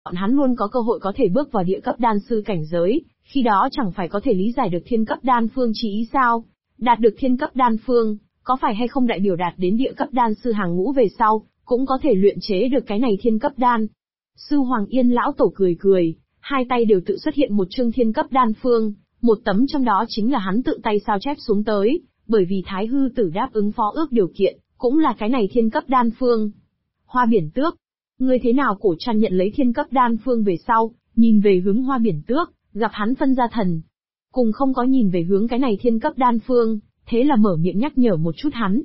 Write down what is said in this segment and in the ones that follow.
bọn hắn luôn có cơ hội có thể bước vào địa cấp đan sư cảnh giới, khi đó chẳng phải có thể lý giải được thiên cấp đan phương chỉ ý sao? Đạt được thiên cấp đan phương, có phải hay không đại biểu đạt đến địa cấp đan sư hàng ngũ về sau, cũng có thể luyện chế được cái này thiên cấp đan. Sư Hoàng Yên lão tổ cười cười, hai tay đều tự xuất hiện một chương thiên cấp đan phương, một tấm trong đó chính là hắn tự tay sao chép xuống tới, bởi vì Thái Hư Tử đáp ứng phó ước điều kiện, cũng là cái này thiên cấp đan phương. Hoa Biển Tước, ngươi thế nào? Cổ Trăn nhận lấy thiên cấp đan phương về sau, nhìn về hướng Hoa Biển Tước, gặp hắn phân ra thần. Cùng không có nhìn về hướng cái này thiên cấp đan phương, thế là mở miệng nhắc nhở một chút hắn.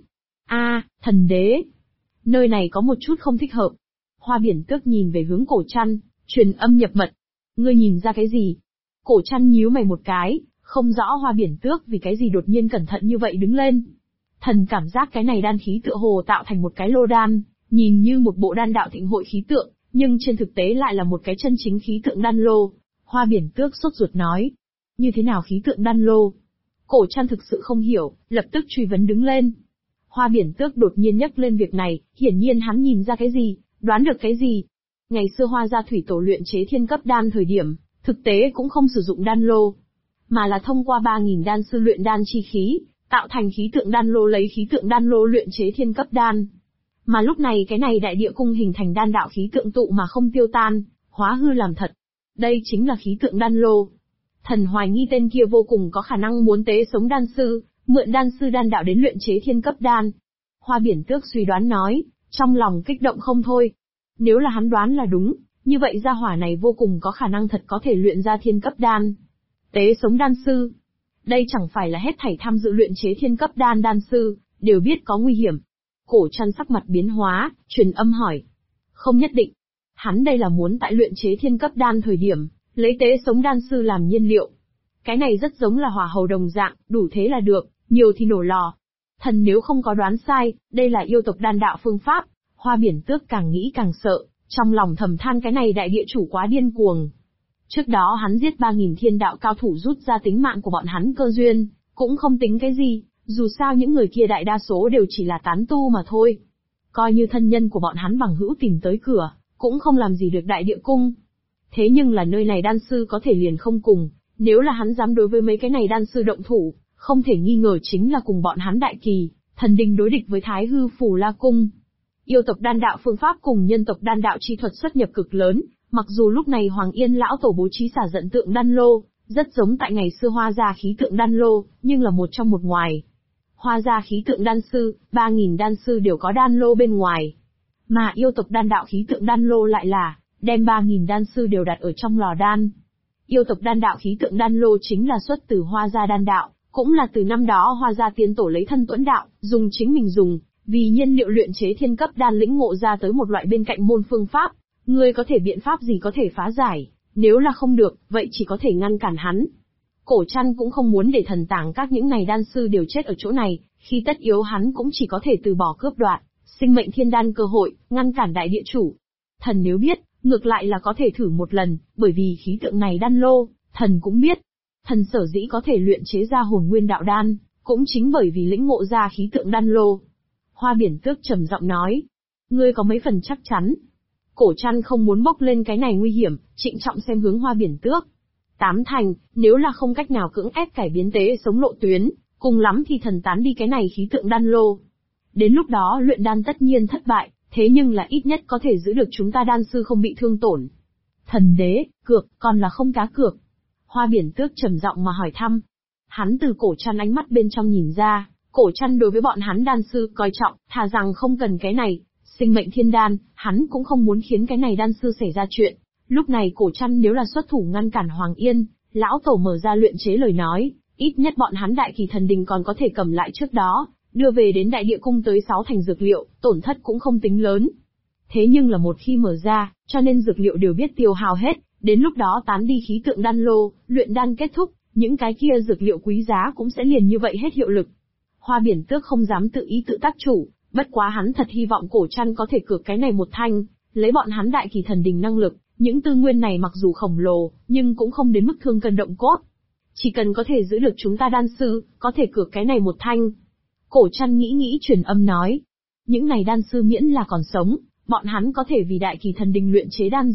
Thần đế, nơi này có một chút không thích hợp. Hoa Biển Tước nhìn về hướng Cổ Trăn, truyền âm nhập mật. Ngươi nhìn ra cái gì? Cổ Trăn nhíu mày một cái, không rõ Hoa Biển Tước vì cái gì đột nhiên cẩn thận như vậy đứng lên. Thần cảm giác cái này đan khí tựa hồ tạo thành một cái lô đan, nhìn như một bộ đan đạo thịnh hội khí tượng, nhưng trên thực tế lại là một cái chân chính khí tượng đan lô. Hoa Biển Tước sốt ruột nói. Như thế nào khí tượng đan lô? Cổ Trăn thực sự không hiểu, lập tức truy vấn đứng lên. Hoa Biển Tước đột nhiên nhắc lên việc này, hiển nhiên hắn nhìn ra cái gì, đoán được cái gì. Ngày xưa Hoa gia thủy tổ luyện chế thiên cấp đan thời điểm, thực tế cũng không sử dụng đan lô, mà là thông qua 3.000 đan sư luyện đan chi khí, tạo thành khí tượng đan lô, lấy khí tượng đan lô luyện chế thiên cấp đan. Mà lúc này cái này đại địa cung hình thành đan đạo khí tượng tụ mà không tiêu tan, hóa hư làm thật. Đây chính là khí tượng đan lô. Thần hoài nghi tên kia vô cùng có khả năng muốn tế sống đan sư, mượn đan sư đan đạo đến luyện chế thiên cấp đan. Hoa Biển Tước suy đoán nói, trong lòng kích động không thôi. Nếu là hắn đoán là đúng, như vậy gia hỏa này vô cùng có khả năng thật có thể luyện ra thiên cấp đan. Tế sống đan sư. Đây chẳng phải là hết thảy tham dự luyện chế thiên cấp đan đan sư, đều biết có nguy hiểm. Cổ Trăn sắc mặt biến hóa, truyền âm hỏi. Không nhất định. Hắn đây là muốn tại luyện chế thiên cấp đan thời điểm, lấy tế sống đan sư làm nhiên liệu. Cái này rất giống là hỏa hầu đồng dạng, đủ thế là được, nhiều thì nổ lò. Thần nếu không có đoán sai, đây là yêu tộc đan đạo phương pháp. Hoa Biển Tước càng nghĩ càng sợ, trong lòng thầm than cái này đại địa chủ quá điên cuồng. Trước đó hắn giết 3.000 thiên đạo cao thủ rút ra tính mạng của bọn hắn cơ duyên, cũng không tính cái gì, dù sao những người kia đại đa số đều chỉ là tán tu mà thôi. Coi như thân nhân của bọn hắn bằng hữu tìm tới cửa, cũng không làm gì được đại địa cung. Thế nhưng là nơi này đan sư có thể liền không cùng, nếu là hắn dám đối với mấy cái này đan sư động thủ, không thể nghi ngờ chính là cùng bọn hắn đại kỳ, thần đình đối địch với Thái Hư Phù La Cung. Yêu tộc đan đạo phương pháp cùng nhân tộc đan đạo chi thuật xuất nhập cực lớn, mặc dù lúc này Hoàng Yên lão tổ bố trí xả giận tượng đan lô, rất giống tại ngày xưa Hoa gia khí tượng đan lô, nhưng là một trong một ngoài. Hoa gia khí tượng đan sư, 3.000 đan sư đều có đan lô bên ngoài. Mà yêu tộc đan đạo khí tượng đan lô lại là, đem 3.000 đan sư đều đặt ở trong lò đan. Yêu tộc đan đạo khí tượng đan lô chính là xuất từ Hoa gia đan đạo, cũng là từ năm đó Hoa gia tiên tổ lấy thân tuẫn đạo, dùng chính mình dùng, vì nhiên liệu luyện chế thiên cấp đan lĩnh ngộ ra tới một loại bên cạnh môn phương pháp. Ngươi có thể biện pháp gì có thể phá giải, nếu là không được, vậy chỉ có thể ngăn cản hắn. Cổ Trăn cũng không muốn để thần tàng các những này đan sư đều chết ở chỗ này, khi tất yếu hắn cũng chỉ có thể từ bỏ cướp đoạt sinh mệnh thiên đan cơ hội, ngăn cản đại địa chủ. Thần nếu biết, ngược lại là có thể thử một lần, bởi vì khí tượng này đan lô, thần cũng biết. Thần sở dĩ có thể luyện chế ra hồn nguyên đạo đan, cũng chính bởi vì lĩnh ngộ ra khí tượng đan lô. Hoa Biển Tước trầm giọng nói, ngươi có mấy phần chắc chắn? Cổ Trăn không muốn bốc lên cái này nguy hiểm, trịnh trọng xem hướng Hoa Biển Tước. 8 thành, nếu là không cách nào cưỡng ép cải biến tế sống lộ tuyến, cùng lắm thì thần tán đi cái này khí tượng đan lô. Đến lúc đó luyện đan tất nhiên thất bại, thế nhưng là ít nhất có thể giữ được chúng ta đan sư không bị thương tổn. Thần đế, cược, còn là không cá cược? Hoa Biển Tước trầm giọng mà hỏi thăm. Hắn từ Cổ Trăn ánh mắt bên trong nhìn ra, Cổ Trăn đối với bọn hắn đan sư coi trọng, thà rằng không cần cái này, sinh mệnh thiên đan, hắn cũng không muốn khiến cái này đan sư xảy ra chuyện. Lúc này Cổ Trăn nếu là xuất thủ ngăn cản Hoàng Yên, lão tổ mở ra luyện chế lời nói, ít nhất bọn hắn đại kỳ thần đình còn có thể cầm lại trước đó, đưa về đến đại địa cung tới 6 thành dược liệu, tổn thất cũng không tính lớn. Thế nhưng là một khi mở ra, cho nên dược liệu đều biết tiêu hao hết, đến lúc đó tán đi khí tượng đan lô, luyện đan kết thúc, những cái kia dược liệu quý giá cũng sẽ liền như vậy hết hiệu lực. Hoa Biển Tước không dám tự ý tự tác chủ, bất quá hắn thật hy vọng Cổ Trăn có thể cược cái này một thanh, lấy bọn hắn đại kỳ thần đình năng lực, những tư nguyên này mặc dù khổng lồ, nhưng cũng không đến mức thương cân động cốt. Chỉ cần có thể giữ được chúng ta đan sư, có thể cược cái này một thanh. Cổ Trăn nghĩ truyền âm nói, những này đan sư miễn là còn sống, bọn hắn có thể vì đại kỳ thần đình luyện chế đan dược,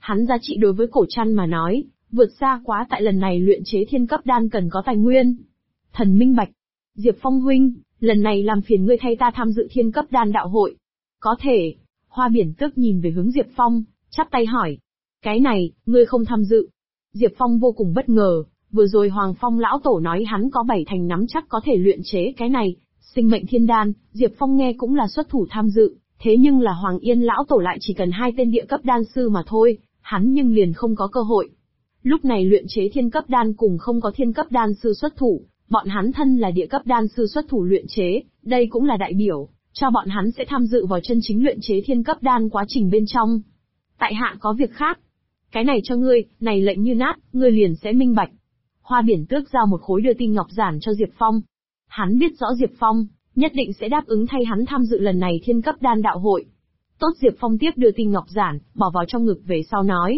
Hắn giá trị đối với cổ trăn mà nói, vượt xa quá tại lần này luyện chế thiên cấp đan cần có tài nguyên. Thần minh bạch. Diệp Phong huynh, lần này làm phiền ngươi thay ta tham dự thiên cấp đan đạo hội. Có thể. Hoa Biển Tước nhìn về hướng Diệp Phong, chắp tay hỏi. Cái này, ngươi không tham dự. Diệp Phong vô cùng bất ngờ, vừa rồi Hoàng Phong lão tổ nói hắn có 7 thành nắm chắc có thể luyện chế cái này, sinh mệnh thiên đan, Diệp Phong nghe cũng là xuất thủ tham dự, thế nhưng là Hoàng Yên lão tổ lại chỉ cần 2 tên địa cấp đan sư mà thôi, hắn nhưng liền không có cơ hội. Lúc này luyện chế thiên cấp đan cùng không có thiên cấp đan sư xuất thủ, bọn hắn thân là địa cấp đan sư xuất thủ luyện chế, đây cũng là đại biểu, cho bọn hắn sẽ tham dự vào chân chính luyện chế thiên cấp đan quá trình bên trong. Tại hạ có việc khác. Cái này cho ngươi, này lệnh như nát, ngươi liền sẽ minh bạch. Hoa Biển Tước giao một khối đưa tin ngọc giản cho Diệp Phong. Hắn biết rõ Diệp Phong, nhất định sẽ đáp ứng thay hắn tham dự lần này thiên cấp đan đạo hội. Tốt, Diệp Phong tiếp đưa tin ngọc giản, bỏ vào trong ngực về sau nói.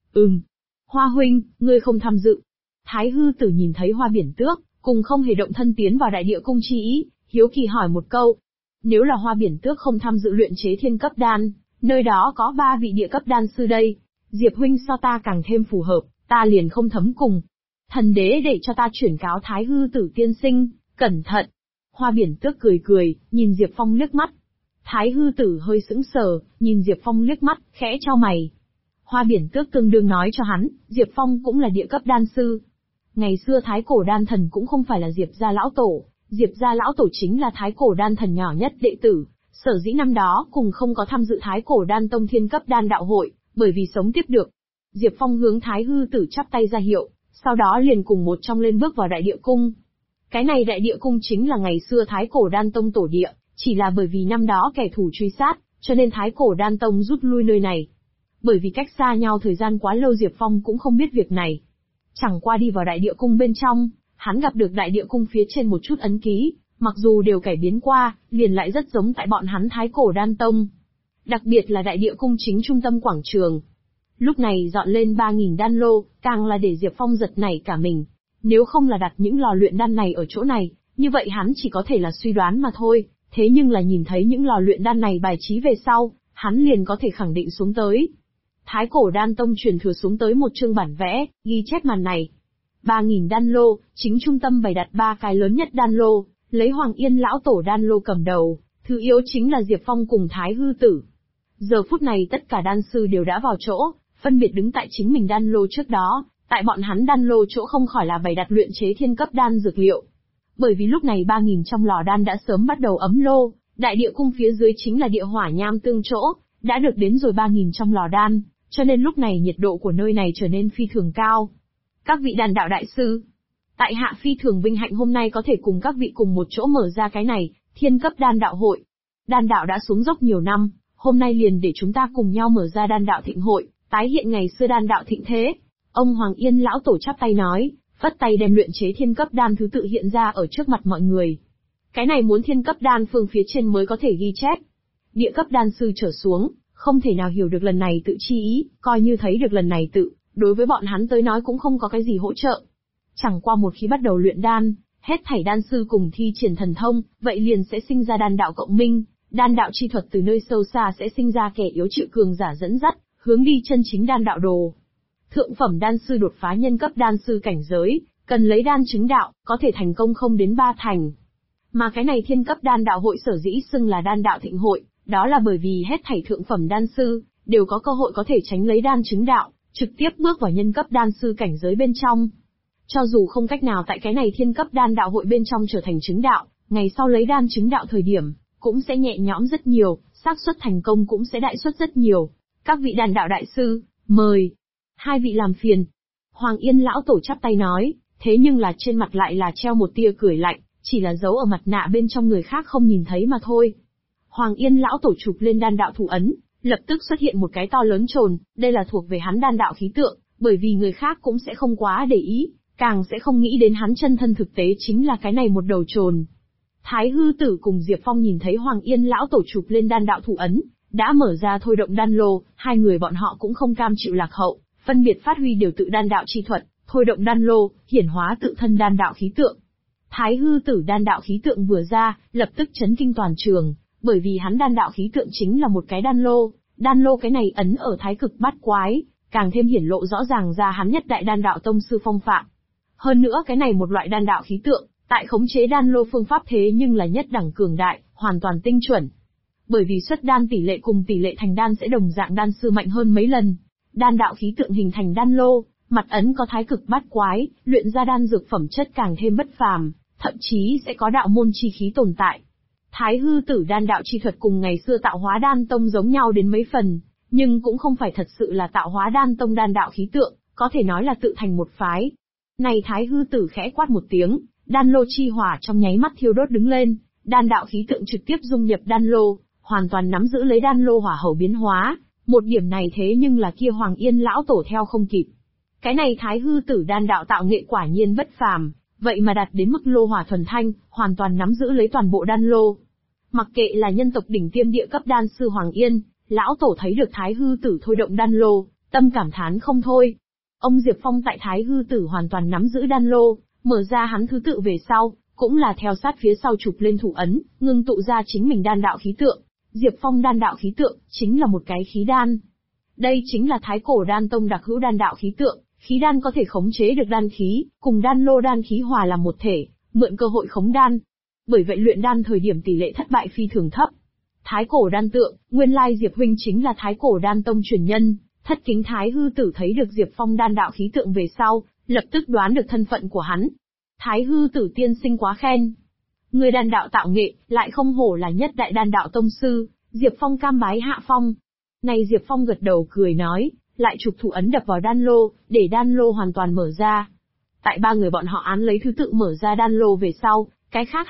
Hoa huynh, ngươi không tham dự. Thái hư tử nhìn thấy Hoa Biển Tước, cùng không hề động thân tiến vào đại địa cung chi ý, hiếu kỳ hỏi một câu. Nếu là Hoa Biển Tước không tham dự luyện chế thiên cấp đan, nơi đó có 3 vị địa cấp đan sư đây. Diệp huynh so ta càng thêm phù hợp, ta liền không thấm cùng. Thần đế để cho ta chuyển cáo Thái hư tử tiên sinh, cẩn thận. Hoa Biển Tước cười cười, nhìn Diệp Phong liếc mắt. Thái hư tử hơi sững sờ, nhìn Diệp Phong liếc mắt, khẽ chau mày. Hoa Biển Tước tương đương nói cho hắn, Diệp Phong cũng là địa cấp đan sư. Ngày xưa Thái cổ đan thần cũng không phải là Diệp gia lão tổ, Diệp gia lão tổ chính là Thái cổ đan thần nhỏ nhất đệ tử, sở dĩ năm đó cùng không có tham dự Thái cổ đan tông thiên cấp đan đạo hội, bởi vì sống tiếp được. Diệp Phong hướng Thái hư tử chắp tay ra hiệu, sau đó liền cùng một trong lên bước vào đại địa cung. Cái này đại địa cung chính là ngày xưa Thái cổ đan tông tổ địa, chỉ là bởi vì năm đó kẻ thù truy sát, cho nên Thái cổ đan tông rút lui nơi này. Bởi vì cách xa nhau thời gian quá lâu Diệp Phong cũng không biết việc này. Chẳng qua đi vào đại địa cung bên trong, hắn gặp được đại địa cung phía trên một chút ấn ký, mặc dù đều cải biến qua, liền lại rất giống tại bọn hắn Thái cổ đan tông. Đặc biệt là đại địa cung chính trung tâm quảng trường. Lúc này dọn lên 3.000 đan lô, càng là để Diệp Phong giật nảy cả mình. Nếu không là đặt những lò luyện đan này ở chỗ này, như vậy hắn chỉ có thể là suy đoán mà thôi, thế nhưng là nhìn thấy những lò luyện đan này bài trí về sau, hắn liền có thể khẳng định xuống tới. Thái cổ đan tông truyền thừa xuống tới một chương bản vẽ, ghi chép màn này. 3.000 đan lô, chính trung tâm bày đặt 3 cái lớn nhất đan lô, lấy Hoàng Yên lão tổ đan lô cầm đầu, thứ yếu chính là Diệp Phong cùng Thái hư tử. Giờ phút này tất cả đan sư đều đã vào chỗ, phân biệt đứng tại chính mình đan lô trước đó, tại bọn hắn đan lô chỗ không khỏi là bày đặt luyện chế thiên cấp đan dược liệu. Bởi vì lúc này 3.000 trong lò đan đã sớm bắt đầu ấm lô, đại địa cung phía dưới chính là địa hỏa nham tương chỗ, đã được đến rồi 3.000 trong lò đan, cho nên lúc này nhiệt độ của nơi này trở nên phi thường cao. Các vị đan đạo đại sư, tại hạ phi thường vinh hạnh hôm nay có thể cùng các vị cùng một chỗ mở ra cái này, thiên cấp đan đạo hội. Đan đạo đã xuống dốc nhiều năm, hôm nay liền để chúng ta cùng nhau mở ra đan đạo thịnh hội, tái hiện ngày xưa đan đạo thịnh thế. Ông Hoàng Yên lão tổ chắp tay nói, phất tay đem luyện chế thiên cấp đan thứ tự hiện ra ở trước mặt mọi người. Cái này muốn thiên cấp đan phương phía trên mới có thể ghi chép. Địa cấp đan sư trở xuống, không thể nào hiểu được lần này tự chi ý, coi như thấy được lần này tự, đối với bọn hắn tới nói cũng không có cái gì hỗ trợ. Chẳng qua một khi bắt đầu luyện đan, hết thảy đan sư cùng thi triển thần thông, vậy liền sẽ sinh ra đan đạo cộng minh, đan đạo chi thuật từ nơi sâu xa sẽ sinh ra kẻ yếu chịu cường giả dẫn dắt, hướng đi chân chính đan đạo đồ. Thượng phẩm đan sư đột phá nhân cấp đan sư cảnh giới, cần lấy đan chứng đạo, có thể thành công không đến 3 thành. Mà cái này thiên cấp đan đạo hội sở dĩ xưng là đan đạo thịnh hội, đó là bởi vì hết thảy thượng phẩm đan sư, đều có cơ hội có thể tránh lấy đan chứng đạo, trực tiếp bước vào nhân cấp đan sư cảnh giới bên trong. Cho dù không cách nào tại cái này thiên cấp đan đạo hội bên trong trở thành chứng đạo, ngày sau lấy đan chứng đạo thời điểm, cũng sẽ nhẹ nhõm rất nhiều, xác suất thành công cũng sẽ đại suất rất nhiều. Các vị đan đạo đại sư, mời. 2 vị làm phiền. Hoàng Yên lão tổ chắp tay nói, thế nhưng là trên mặt lại là treo một tia cười lạnh, chỉ là giấu ở mặt nạ bên trong người khác không nhìn thấy mà thôi. Hoàng Yên lão tổ chụp lên đan đạo thủ ấn, lập tức xuất hiện một cái to lớn chồn, đây là thuộc về hắn đan đạo khí tượng, bởi vì người khác cũng sẽ không quá để ý, càng sẽ không nghĩ đến hắn chân thân thực tế chính là cái này một đầu chồn. Thái hư tử cùng Diệp Phong nhìn thấy Hoàng Yên lão tổ chụp lên đan đạo thủ ấn, đã mở ra thôi động đan lô, hai người bọn họ cũng không cam chịu lạc hậu, phân biệt phát huy điều tự đan đạo chi thuật, thôi động đan lô, hiển hóa tự thân đan đạo khí tượng. Thái hư tử đan đạo khí tượng vừa ra, lập tức chấn kinh toàn trường, bởi vì hắn đan đạo khí tượng chính là một cái đan lô cái này ấn ở thái cực bát quái, càng thêm hiển lộ rõ ràng ra hắn nhất đại đan đạo tông sư phong phạm. Hơn nữa cái này một loại đan đạo khí tượng, tại khống chế đan lô phương pháp thế nhưng là nhất đẳng cường đại, hoàn toàn tinh chuẩn. Bởi vì xuất đan tỷ lệ cùng tỷ lệ thành đan sẽ đồng dạng đan sư mạnh hơn mấy lần. Đan đạo khí tượng hình thành đan lô, mặt ấn có thái cực bát quái, luyện ra đan dược phẩm chất càng thêm bất phàm, thậm chí sẽ có đạo môn chi khí tồn tại. Thái hư tử đan đạo chi thuật cùng ngày xưa tạo hóa đan tông giống nhau đến mấy phần, nhưng cũng không phải thật sự là tạo hóa đan tông đan đạo khí tượng, có thể nói là tự thành một phái. Này thái hư tử khẽ quát một tiếng, đan lô chi hỏa trong nháy mắt thiêu đốt đứng lên, đan đạo khí tượng trực tiếp dung nhập đan lô, hoàn toàn nắm giữ lấy đan lô hỏa hầu biến hóa. Một điểm này thế nhưng là kia Hoàng Yên lão tổ theo không kịp. Cái này thái hư tử đan đạo tạo nghệ quả nhiên bất phàm, vậy mà đạt đến mức lô hỏa thuần thanh, hoàn toàn nắm giữ lấy toàn bộ đan lô. Mặc kệ là nhân tộc đỉnh tiêm địa cấp đan sư Hoàng Yên, lão tổ thấy được thái hư tử thôi động đan lô, tâm cảm thán không thôi. Ông Diệp Phong tại thái hư tử hoàn toàn nắm giữ đan lô, mở ra hắn thứ tự về sau, cũng là theo sát phía sau chụp lên thủ ấn, ngưng tụ ra chính mình đan đạo khí tượng. Diệp Phong đan đạo khí tượng, chính là một cái khí đan. Đây chính là thái cổ đan tông đặc hữu đan đạo khí tượng, khí đan có thể khống chế được đan khí, cùng đan lô đan khí hòa làm một thể, mượn cơ hội khống đan. Bởi vậy luyện đan thời điểm tỷ lệ thất bại phi thường thấp. Thái cổ đan tượng, nguyên lai Diệp huynh chính là thái cổ đan tông truyền nhân. Thất kính thái hư tử thấy được Diệp Phong đan đạo khí tượng về sau, lập tức đoán được thân phận của hắn. Thái hư tử tiên sinh quá khen. Người đan đạo tạo nghệ, lại không hổ là nhất đại đan đạo tông sư, Diệp Phong cam bái hạ phong. Này Diệp Phong gật đầu cười nói, lại chụp thủ ấn đập vào đan lô, để đan lô hoàn toàn mở ra. Tại ba người bọn họ án lấy thứ tự mở ra đan lô về sau, cái khác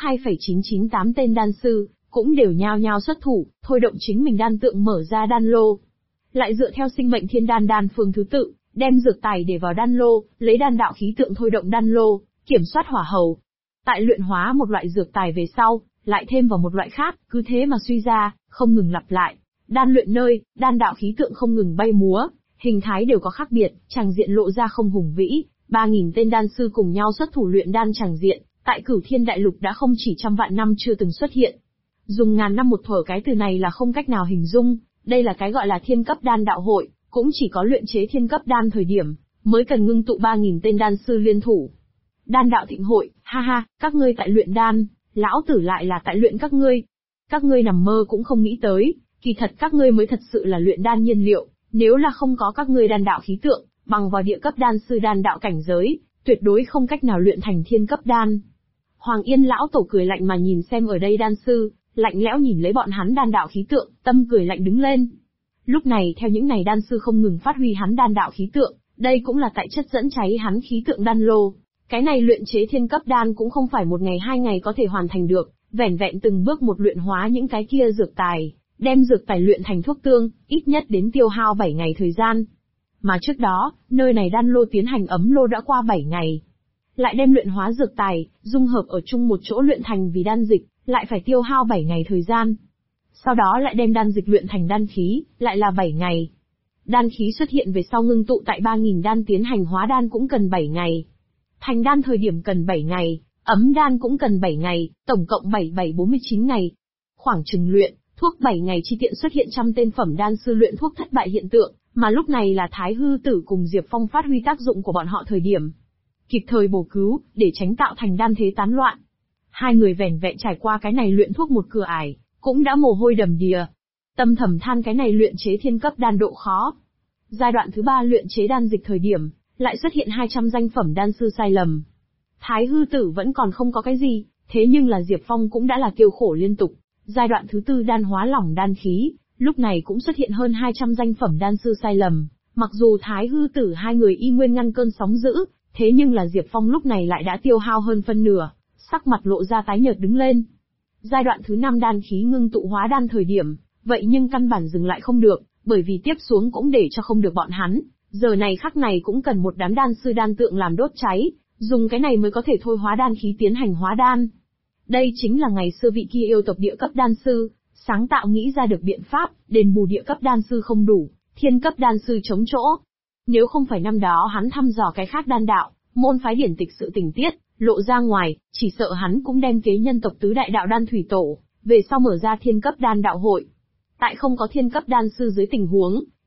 2,998 tên đan sư, cũng đều nhao nhao xuất thủ, thôi động chính mình đan tượng mở ra đan lô. Lại dựa theo sinh mệnh thiên đan đan phương thứ tự, đem dược tài để vào đan lô, lấy đan đạo khí tượng thôi động đan lô, kiểm soát hỏa hầu. Tại luyện hóa một loại dược tài về sau, lại thêm vào một loại khác, cứ thế mà suy ra, không ngừng lặp lại. Đan luyện nơi, đan đạo khí tượng không ngừng bay múa, hình thái đều có khác biệt, tràng diện lộ ra không hùng vĩ. 3.000 tên đan sư cùng nhau xuất thủ luyện đan tràng diện, tại Cửu Thiên Đại Lục đã không chỉ trăm vạn năm chưa từng xuất hiện. Dùng ngàn năm một thuở cái từ này là không cách nào hình dung, đây là cái gọi là thiên cấp đan đạo hội, cũng chỉ có luyện chế thiên cấp đan thời điểm, mới cần ngưng tụ 3.000 tên đan sư liên thủ. Đan đạo thịnh hội, ha ha, các ngươi tại luyện đan, lão tử lại là tại luyện các ngươi. Các ngươi nằm mơ cũng không nghĩ tới, kỳ thật các ngươi mới thật sự là luyện đan nhiên liệu, nếu là không có các ngươi đan đạo khí tượng, bằng vào địa cấp đan sư đan đạo cảnh giới, tuyệt đối không cách nào luyện thành thiên cấp đan. Hoàng Yên lão tổ cười lạnh mà nhìn xem ở đây đan sư, lạnh lẽo nhìn lấy bọn hắn đan đạo khí tượng, tâm cười lạnh đứng lên. Lúc này theo những này đan sư không ngừng phát huy hắn đan đạo khí tượng, đây cũng là tại chất dẫn cháy hắn khí tượng đan lô. Cái này luyện chế thiên cấp đan cũng không phải một ngày hai ngày có thể hoàn thành được, vẻn vẹn từng bước một luyện hóa những cái kia dược tài, đem dược tài luyện thành thuốc tương, ít nhất đến tiêu hao 7 ngày thời gian. Mà trước đó, nơi này đan lô tiến hành ấm lô đã qua 7 ngày. Lại đem luyện hóa dược tài, dung hợp ở chung một chỗ luyện thành vì đan dịch, lại phải tiêu hao 7 ngày thời gian. Sau đó lại đem đan dịch luyện thành đan khí, lại là 7 ngày. Đan khí xuất hiện về sau ngưng tụ tại 3.000 đan tiến hành hóa đan cũng cần 7 ngày. Thành đan thời điểm cần 7 ngày, ấm đan cũng cần 7 ngày, tổng cộng 4749 ngày. Khoảng chừng luyện, thuốc 7 ngày chi tiện xuất hiện trăm tên phẩm đan sư luyện thuốc thất bại hiện tượng, mà lúc này là Thái Hư Tử cùng Diệp Phong phát huy tác dụng của bọn họ thời điểm. Kịp thời bổ cứu, để tránh tạo thành đan thế tán loạn. Hai người vẻn vẹn trải qua cái này luyện thuốc một cửa ải, cũng đã mồ hôi đầm đìa. Tâm thầm than cái này luyện chế thiên cấp đan độ khó. Giai đoạn thứ 3 luyện chế đan dịch thời điểm, lại xuất hiện 200 danh phẩm đan sư sai lầm. Thái Hư Tử vẫn còn không có cái gì, thế nhưng là Diệp Phong cũng đã là kêu khổ liên tục. Giai đoạn thứ 4 đan hóa lỏng đan khí, lúc này cũng xuất hiện hơn 200 danh phẩm đan sư sai lầm. Mặc dù Thái Hư Tử hai người y nguyên ngăn cơn sóng dữ, thế nhưng là Diệp Phong lúc này lại đã tiêu hao hơn phân nửa, sắc mặt lộ ra tái nhợt đứng lên. Giai đoạn thứ 5 đan khí ngưng tụ hóa đan thời điểm, vậy nhưng căn bản dừng lại không được, bởi vì tiếp xuống cũng để cho không được bọn hắn, giờ này khắc này cũng cần một đám đan sư đan tượng làm đốt cháy, dùng cái này mới có thể thôi hóa đan khí tiến hành hóa đan. Đây chính là ngày xưa vị kia yêu tộc địa cấp đan sư, sáng tạo nghĩ ra được biện pháp, đền bù địa cấp đan sư không đủ, thiên cấp đan sư chống chỗ. Nếu không phải năm đó hắn thăm dò cái khác đan đạo, môn phái điển tịch sự tình tiết, lộ ra ngoài, chỉ sợ hắn cũng đem kế nhân tộc tứ đại đạo đan thủy tổ, về sau mở ra thiên cấp đan đạo hội. Tại không có thiên cấp đan sư dưới tình huống,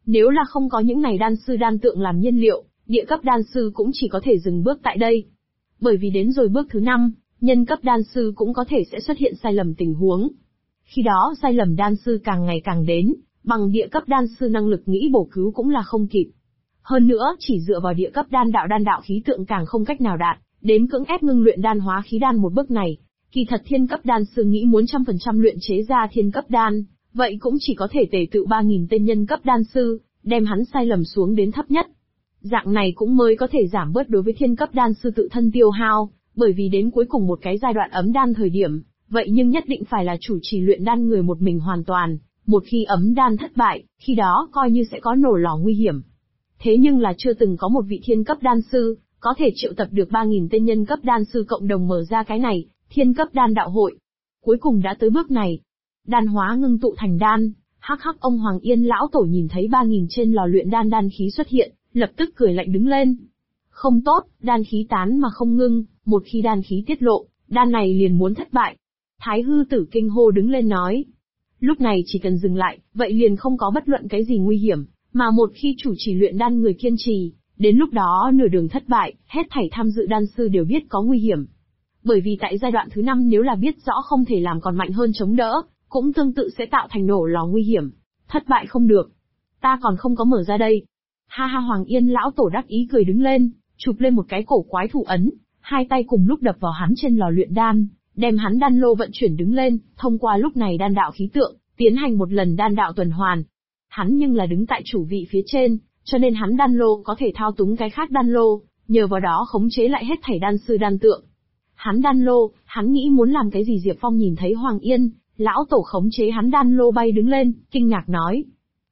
Nếu là không có những này đan sư đan tượng làm nhiên liệu, địa cấp đan sư cũng chỉ có thể dừng bước tại đây. Bởi vì đến rồi bước thứ 5, nhân cấp đan sư cũng có thể sẽ xuất hiện sai lầm tình huống. Khi đó sai lầm đan sư càng ngày càng đến, bằng địa cấp đan sư năng lực nghĩ bổ cứu cũng là không kịp. Hơn nữa, chỉ dựa vào địa cấp đan đạo khí tượng càng không cách nào đạt đến cưỡng ép ngưng luyện đan hóa khí đan một bước này. Kỳ thật thiên cấp đan sư nghĩ muốn 100% luyện chế ra thiên cấp đan, vậy cũng chỉ có thể tề tự 3.000 tên nhân cấp đan sư, đem hắn sai lầm xuống đến thấp nhất. Dạng này cũng mới có thể giảm bớt đối với thiên cấp đan sư tự thân tiêu hao, bởi vì đến cuối cùng một cái giai đoạn ấm đan thời điểm, vậy nhưng nhất định phải là chủ trì luyện đan người một mình hoàn toàn, một khi ấm đan thất bại, khi đó coi như sẽ có nổ lò nguy hiểm. Thế nhưng là chưa từng có một vị thiên cấp đan sư, có thể triệu tập được 3.000 tên nhân cấp đan sư cộng đồng mở ra cái này, thiên cấp đan đạo hội. Cuối cùng đã tới bước này. Đan hóa ngưng tụ thành đan, hắc ông Hoàng Yên lão tổ nhìn thấy 3.000 trên lò luyện đan đan khí xuất hiện, lập tức cười lạnh đứng lên. Không tốt, đan khí tán mà không ngưng, một khi đan khí tiết lộ, đan này liền muốn thất bại. Thái hư tử kinh hô đứng lên nói. Lúc này chỉ cần dừng lại, vậy liền không có bất luận cái gì nguy hiểm, mà một khi chủ trì luyện đan người kiên trì, đến lúc đó nửa đường thất bại, hết thảy tham dự đan sư đều biết có nguy hiểm. Bởi vì tại giai đoạn thứ 5 nếu là biết rõ không thể làm còn mạnh hơn chống đỡ, cũng tương tự sẽ tạo thành nổ lò nguy hiểm. Thất bại không được. Ta còn không có mở ra đây. Ha ha Hoàng Yên lão tổ đắc ý cười đứng lên, chụp lên một cái cổ quái thủ ấn, hai tay cùng lúc đập vào hắn trên lò luyện đan, đem hắn đan lô vận chuyển đứng lên, thông qua lúc này đan đạo khí tượng, tiến hành một lần đan đạo tuần hoàn. Hắn nhưng là đứng tại chủ vị phía trên, cho nên hắn đan lô có thể thao túng cái khác đan lô, nhờ vào đó khống chế lại hết thảy đan sư đan tượng. Hắn đan lô, hắn nghĩ muốn làm cái gì Diệp Phong nhìn thấy Hoàng Yên, lão tổ khống chế hắn đan lô bay đứng lên, kinh ngạc nói.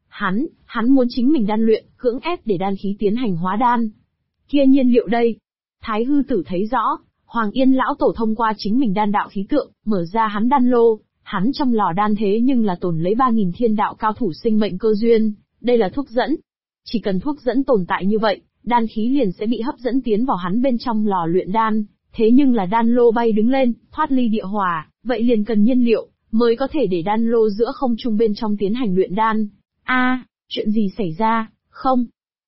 Hắn muốn chính mình đan luyện, cưỡng ép để đan khí tiến hành hóa đan. Kia nhiên liệu đây. Thái hư tử thấy rõ, Hoàng Yên lão tổ thông qua chính mình đan đạo khí tượng, mở ra hắn đan lô, hắn trong lò đan thế nhưng là tồn lấy 3.000 thiên đạo cao thủ sinh mệnh cơ duyên, đây là thuốc dẫn. Chỉ cần thuốc dẫn tồn tại như vậy, đan khí liền sẽ bị hấp dẫn tiến vào hắn bên trong lò luyện đan, thế nhưng là đan lô bay đứng lên, thoát ly địa hỏa, vậy liền cần nhiên liệu, mới có thể để đan lô giữa không trung bên trong tiến hành luyện đan. Chuyện gì xảy ra, không?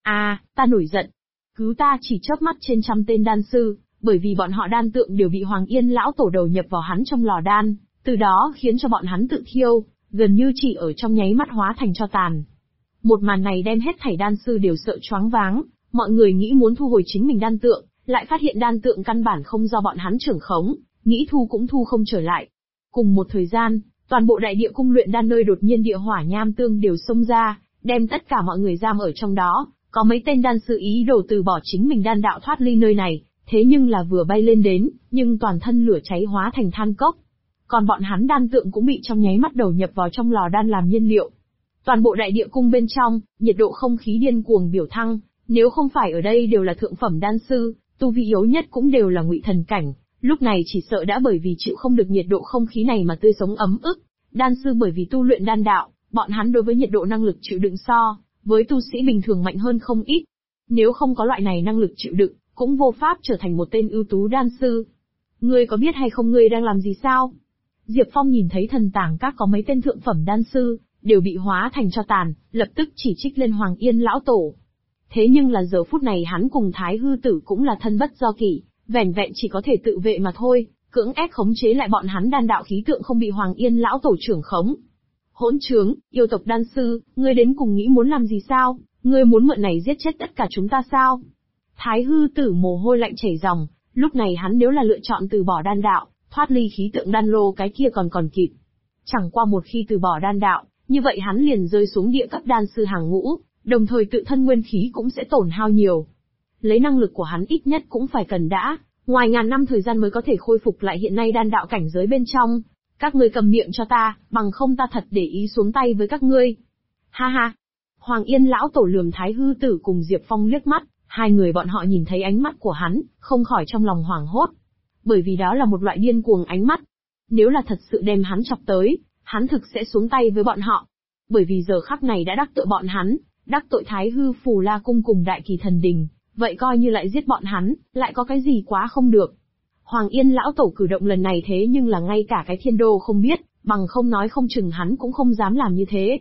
Ta nổi giận. Cứu ta chỉ chớp mắt trên 100 tên đan sư, bởi vì bọn họ đan tượng đều bị Hoàng Yên lão tổ đầu nhập vào hắn trong lò đan, từ đó khiến cho bọn hắn tự thiêu, gần như chỉ ở trong nháy mắt hóa thành tro tàn. Một màn này đem hết thảy đan sư đều sợ choáng váng, mọi người nghĩ muốn thu hồi chính mình đan tượng, lại phát hiện đan tượng căn bản không do bọn hắn trưởng khống, nghĩ thu cũng thu không trở lại. Cùng một thời gian, toàn bộ đại địa cung luyện đan nơi đột nhiên địa hỏa nham tương đều xông ra, đem tất cả mọi người giam ở trong đó, có mấy tên đan sư ý đồ từ bỏ chính mình đan đạo thoát ly nơi này, thế nhưng là vừa bay lên đến, nhưng toàn thân lửa cháy hóa thành than cốc. Còn bọn hắn đan tượng cũng bị trong nháy mắt đầu nhập vào trong lò đan làm nhiên liệu. Toàn bộ đại địa cung bên trong, nhiệt độ không khí điên cuồng biểu thăng, nếu không phải ở đây đều là thượng phẩm đan sư, tu vi yếu nhất cũng đều là ngụy thần cảnh, lúc này chỉ sợ đã bởi vì chịu không được nhiệt độ không khí này mà tươi sống ấm ức. Đan sư bởi vì tu luyện đan đạo, bọn hắn đối với nhiệt độ năng lực chịu đựng so với tu sĩ bình thường mạnh hơn không ít. Nếu không có loại này năng lực chịu đựng, cũng vô pháp trở thành một tên ưu tú đan sư. Ngươi có biết hay không ngươi đang làm gì sao? Diệp Phong nhìn thấy thần tàng các có mấy tên thượng phẩm đan sư, đều bị hóa thành tro tàn, lập tức chỉ trích lên Hoàng Yên lão tổ. Thế nhưng là giờ phút này hắn cùng Thái hư tử cũng là thân bất do kỷ, vẻn vẹn chỉ có thể tự vệ mà thôi, cưỡng ép khống chế lại bọn hắn đan đạo khí tượng không bị Hoàng Yên lão tổ trưởng khống. Hỗn trướng, yêu tộc đan sư, ngươi đến cùng nghĩ muốn làm gì sao? Ngươi muốn mượn này giết chết tất cả chúng ta sao? Thái hư tử mồ hôi lạnh chảy ròng, lúc này hắn nếu là lựa chọn từ bỏ đan đạo, thoát ly khí tượng đan lô cái kia còn kịp. Chẳng qua một khi từ bỏ đan đạo, như vậy hắn liền rơi xuống địa cấp đan sư hàng ngũ, đồng thời tự thân nguyên khí cũng sẽ tổn hao nhiều. Lấy năng lực của hắn ít nhất cũng phải cần ngoài ngàn năm thời gian mới có thể khôi phục lại hiện nay đan đạo cảnh giới bên trong. Các ngươi cầm miệng cho ta, bằng không ta thật để ý xuống tay với các ngươi. Ha ha. Hoàng Yên lão tổ lườm Thái hư tử cùng Diệp Phong liếc mắt, hai người bọn họ nhìn thấy ánh mắt của hắn, không khỏi trong lòng hoảng hốt. Bởi vì đó là một loại điên cuồng ánh mắt. Nếu là thật sự đem hắn chọc tới, hắn thực sẽ xuống tay với bọn họ. Bởi vì giờ khắc này đã đắc tội bọn hắn, đắc tội Thái hư Phù La cung cùng Đại Kỳ Thần Đình, vậy coi như lại giết bọn hắn, lại có cái gì quá không được. Hoàng Yên lão tổ cử động lần này thế nhưng là ngay cả cái thiên đô không biết, bằng không nói không chừng hắn cũng không dám làm như thế.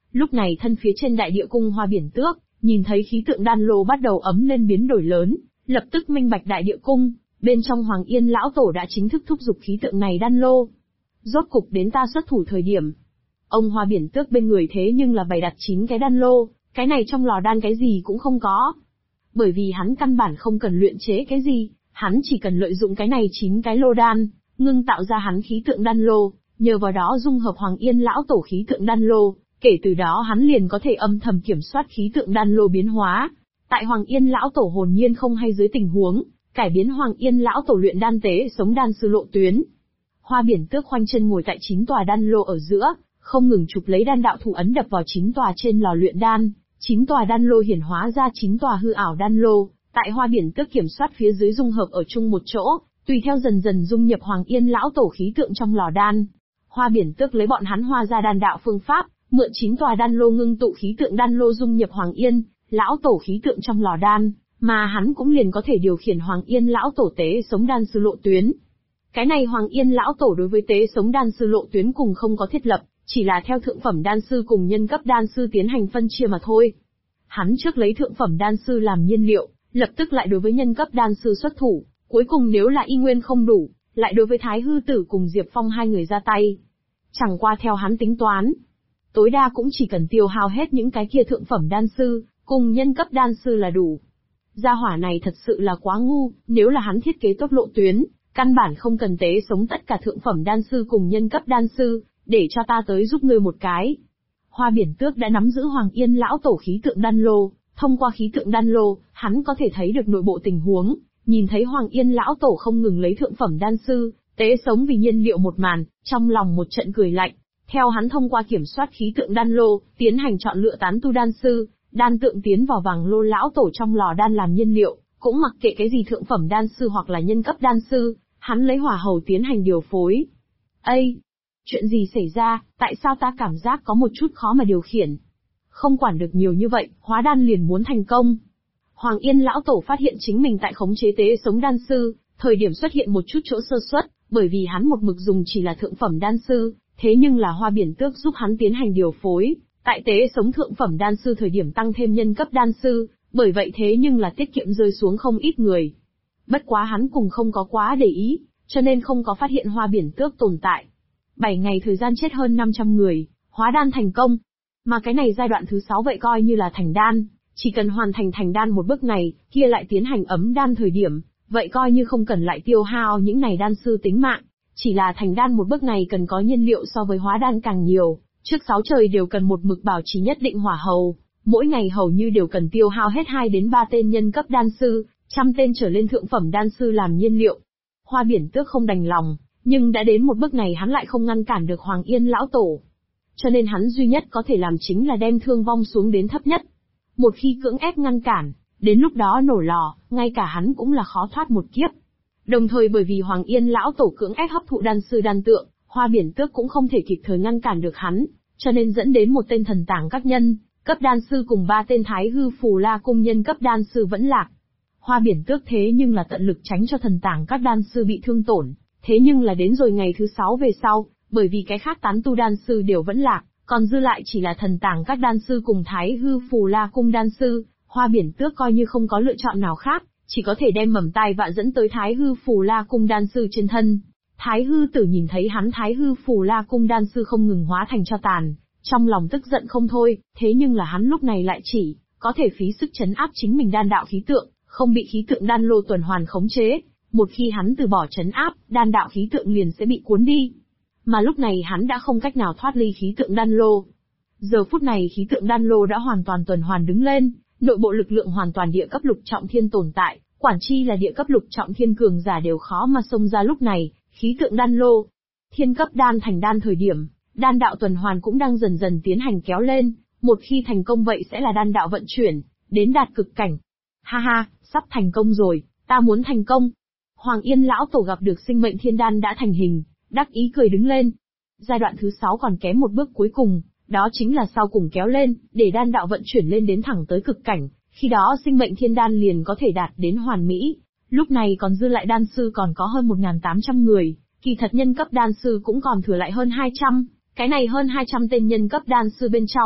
Lúc này thân phía trên đại địa cung Hoa Biển Tước, nhìn thấy khí tượng đan lô bắt đầu ấm lên biến đổi lớn, lập tức minh bạch đại địa cung, bên trong Hoàng Yên lão tổ đã chính thức thúc giục khí tượng này đan lô. Rốt cục đến ta xuất thủ thời điểm. Ông Hoa Biển Tước bên người thế nhưng là bày đặt 9 cái đan lô, cái này trong lò đan cái gì cũng không có. Bởi vì hắn căn bản không cần luyện chế cái gì, hắn chỉ cần lợi dụng cái này 9 cái lô đan, ngưng tạo ra hắn khí tượng đan lô, nhờ vào đó dung hợp Hoàng Yên lão tổ khí tượng đan lô, kể từ đó hắn liền có thể âm thầm kiểm soát khí tượng đan lô biến hóa. Tại Hoàng Yên lão tổ hồn nhiên không hay dưới tình huống, cải biến Hoàng Yên lão tổ luyện đan tế sống đan sư lộ tuyến. Hoa Biển Tước khoanh chân ngồi tại 9 tòa đan lô ở giữa, không ngừng chụp lấy đan đạo thủ ấn đập vào 9 tòa trên lò luyện đan, 9 tòa đan lô hiển hóa ra 9 tòa hư ảo đan lô, tại Hoa Biển Tước kiểm soát phía dưới dung hợp ở chung một chỗ, tùy theo dần dần dung nhập Hoàng Yên lão tổ khí tượng trong lò đan. Hoa Biển Tước lấy bọn hắn Hoa ra đan đạo phương pháp, mượn 9 tòa đan lô ngưng tụ khí tượng đan lô dung nhập Hoàng Yên lão tổ khí tượng trong lò đan, mà hắn cũng liền có thể điều khiển Hoàng Yên lão tổ tế sống đan sư lộ tuyến. Cái này Hoàng Yên lão tổ đối với tế sống đan sư lộ tuyến cùng không có thiết lập, chỉ là theo thượng phẩm đan sư cùng nhân cấp đan sư tiến hành phân chia mà thôi. Hắn trước lấy thượng phẩm đan sư làm nhiên liệu, lập tức lại đối với nhân cấp đan sư xuất thủ, cuối cùng nếu là y nguyên không đủ, lại đối với Thái Hư Tử cùng Diệp Phong hai người ra tay. Chẳng qua theo hắn tính toán, tối đa cũng chỉ cần tiêu hao hết những cái kia thượng phẩm đan sư, cùng nhân cấp đan sư là đủ. Gia hỏa này thật sự là quá ngu, nếu là hắn thiết kế tốt lộ tuyến, căn bản không cần tế sống tất cả thượng phẩm đan sư cùng nhân cấp đan sư, để cho ta tới giúp ngươi một cái. Hoa Biển Tước đã nắm giữ Hoàng Yên lão tổ khí tượng đan lô, thông qua khí tượng đan lô, hắn có thể thấy được nội bộ tình huống, nhìn thấy Hoàng Yên lão tổ không ngừng lấy thượng phẩm đan sư, tế sống vì nhiên liệu một màn, trong lòng một trận cười lạnh. Theo hắn thông qua kiểm soát khí tượng đan lô, tiến hành chọn lựa tán tu đan sư, đan tượng tiến vào vàng lô lão tổ trong lò đan làm nhiên liệu, cũng mặc kệ cái gì thượng phẩm đan sư hoặc là nhân cấp đan sư, hắn lấy hỏa hầu tiến hành điều phối. Ây! Chuyện gì xảy ra, tại sao ta cảm giác có một chút khó mà điều khiển? Không quản được nhiều như vậy, hóa đan liền muốn thành công. Hoàng Yên lão tổ phát hiện chính mình tại khống chế tế sống đan sư, thời điểm xuất hiện một chút chỗ sơ suất, bởi vì hắn một mực dùng chỉ là thượng phẩm đan sư, thế nhưng là Hoa Biển Tước giúp hắn tiến hành điều phối, tại tế sống thượng phẩm đan sư thời điểm tăng thêm nhân cấp đan sư, bởi vậy thế nhưng là tiết kiệm rơi xuống không ít người. Bất quá hắn cùng không có quá để ý, cho nên không có phát hiện Hoa Biển Tước tồn tại. 7 ngày thời gian chết hơn 500 người, hóa đan thành công. Mà cái này giai đoạn thứ 6 vậy coi như là thành đan, chỉ cần hoàn thành thành đan một bước này, kia lại tiến hành ấm đan thời điểm, vậy coi như không cần lại tiêu hao những này đan sư tính mạng. Chỉ là thành đan một bước này cần có nhiên liệu so với hóa đan càng nhiều, trước 6 trời đều cần một mực bảo trì nhất định hỏa hầu, mỗi ngày hầu như đều cần tiêu hao hết 2 đến 3 tên nhân cấp đan sư, 100 tên trở lên thượng phẩm đan sư làm nhiên liệu. Hoa Biển Tước không đành lòng, nhưng đã đến một bước này hắn lại không ngăn cản được Hoàng Yên lão tổ. Cho nên hắn duy nhất có thể làm chính là đem thương vong xuống đến thấp nhất. Một khi cưỡng ép ngăn cản, đến lúc đó nổ lò, ngay cả hắn cũng là khó thoát một kiếp. Đồng thời bởi vì Hoàng Yên lão tổ cưỡng ép hấp thụ đan sư đan tượng, Hoa Biển Tước cũng không thể kịp thời ngăn cản được hắn, cho nên dẫn đến một tên thần tàng các nhân cấp đan sư cùng 3 tên Thái Hư Phù La cung nhân cấp đan sư vẫn lạc. Hoa Biển Tước thế nhưng là tận lực tránh cho thần tàng các đan sư bị thương tổn, thế nhưng là đến rồi ngày thứ 6 về sau, bởi vì cái khác tán tu đan sư đều vẫn lạc, còn dư lại chỉ là thần tàng các đan sư cùng Thái Hư Phù La cung đan sư, Hoa Biển Tước coi như không có lựa chọn nào khác, chỉ có thể đem mầm tai vạ dẫn tới Thái Hư Phù La cung đan sư trên thân. Thái Hư Tử nhìn thấy hắn Thái Hư Phù La cung đan sư không ngừng hóa thành tro tàn, trong lòng tức giận không thôi, thế nhưng là hắn lúc này lại chỉ có thể phí sức trấn áp chính mình đan đạo khí tượng, không bị khí tượng đan lô tuần hoàn khống chế. Một khi hắn từ bỏ trấn áp, đan đạo khí tượng liền sẽ bị cuốn đi. Mà lúc này hắn đã không cách nào thoát ly khí tượng đan lô. Giờ phút này khí tượng đan lô đã hoàn toàn tuần hoàn đứng lên, nội bộ lực lượng hoàn toàn địa cấp lục trọng thiên tồn tại, quản chi là địa cấp lục trọng thiên cường giả đều khó mà xông ra lúc này, khí tượng đan lô. Thiên cấp đan thành đan thời điểm, đan đạo tuần hoàn cũng đang dần dần tiến hành kéo lên, một khi thành công vậy sẽ là đan đạo vận chuyển, đến đạt cực cảnh. Ha ha, sắp thành công rồi, ta muốn thành công. Hoàng Yên lão tổ gặp được sinh mệnh thiên đan đã thành hình, đắc ý cười đứng lên. Giai đoạn thứ 6 còn kém một bước cuối cùng, đó chính là sau cùng kéo lên, để đan đạo vận chuyển lên đến thẳng tới cực cảnh, khi đó sinh mệnh thiên đan liền có thể đạt đến hoàn mỹ. Lúc này còn dư lại đan sư còn có hơn 1.800 người, kỳ thật nhân cấp đan sư cũng còn thừa lại hơn 200, cái này hơn 200 tên nhân cấp đan sư bên trong,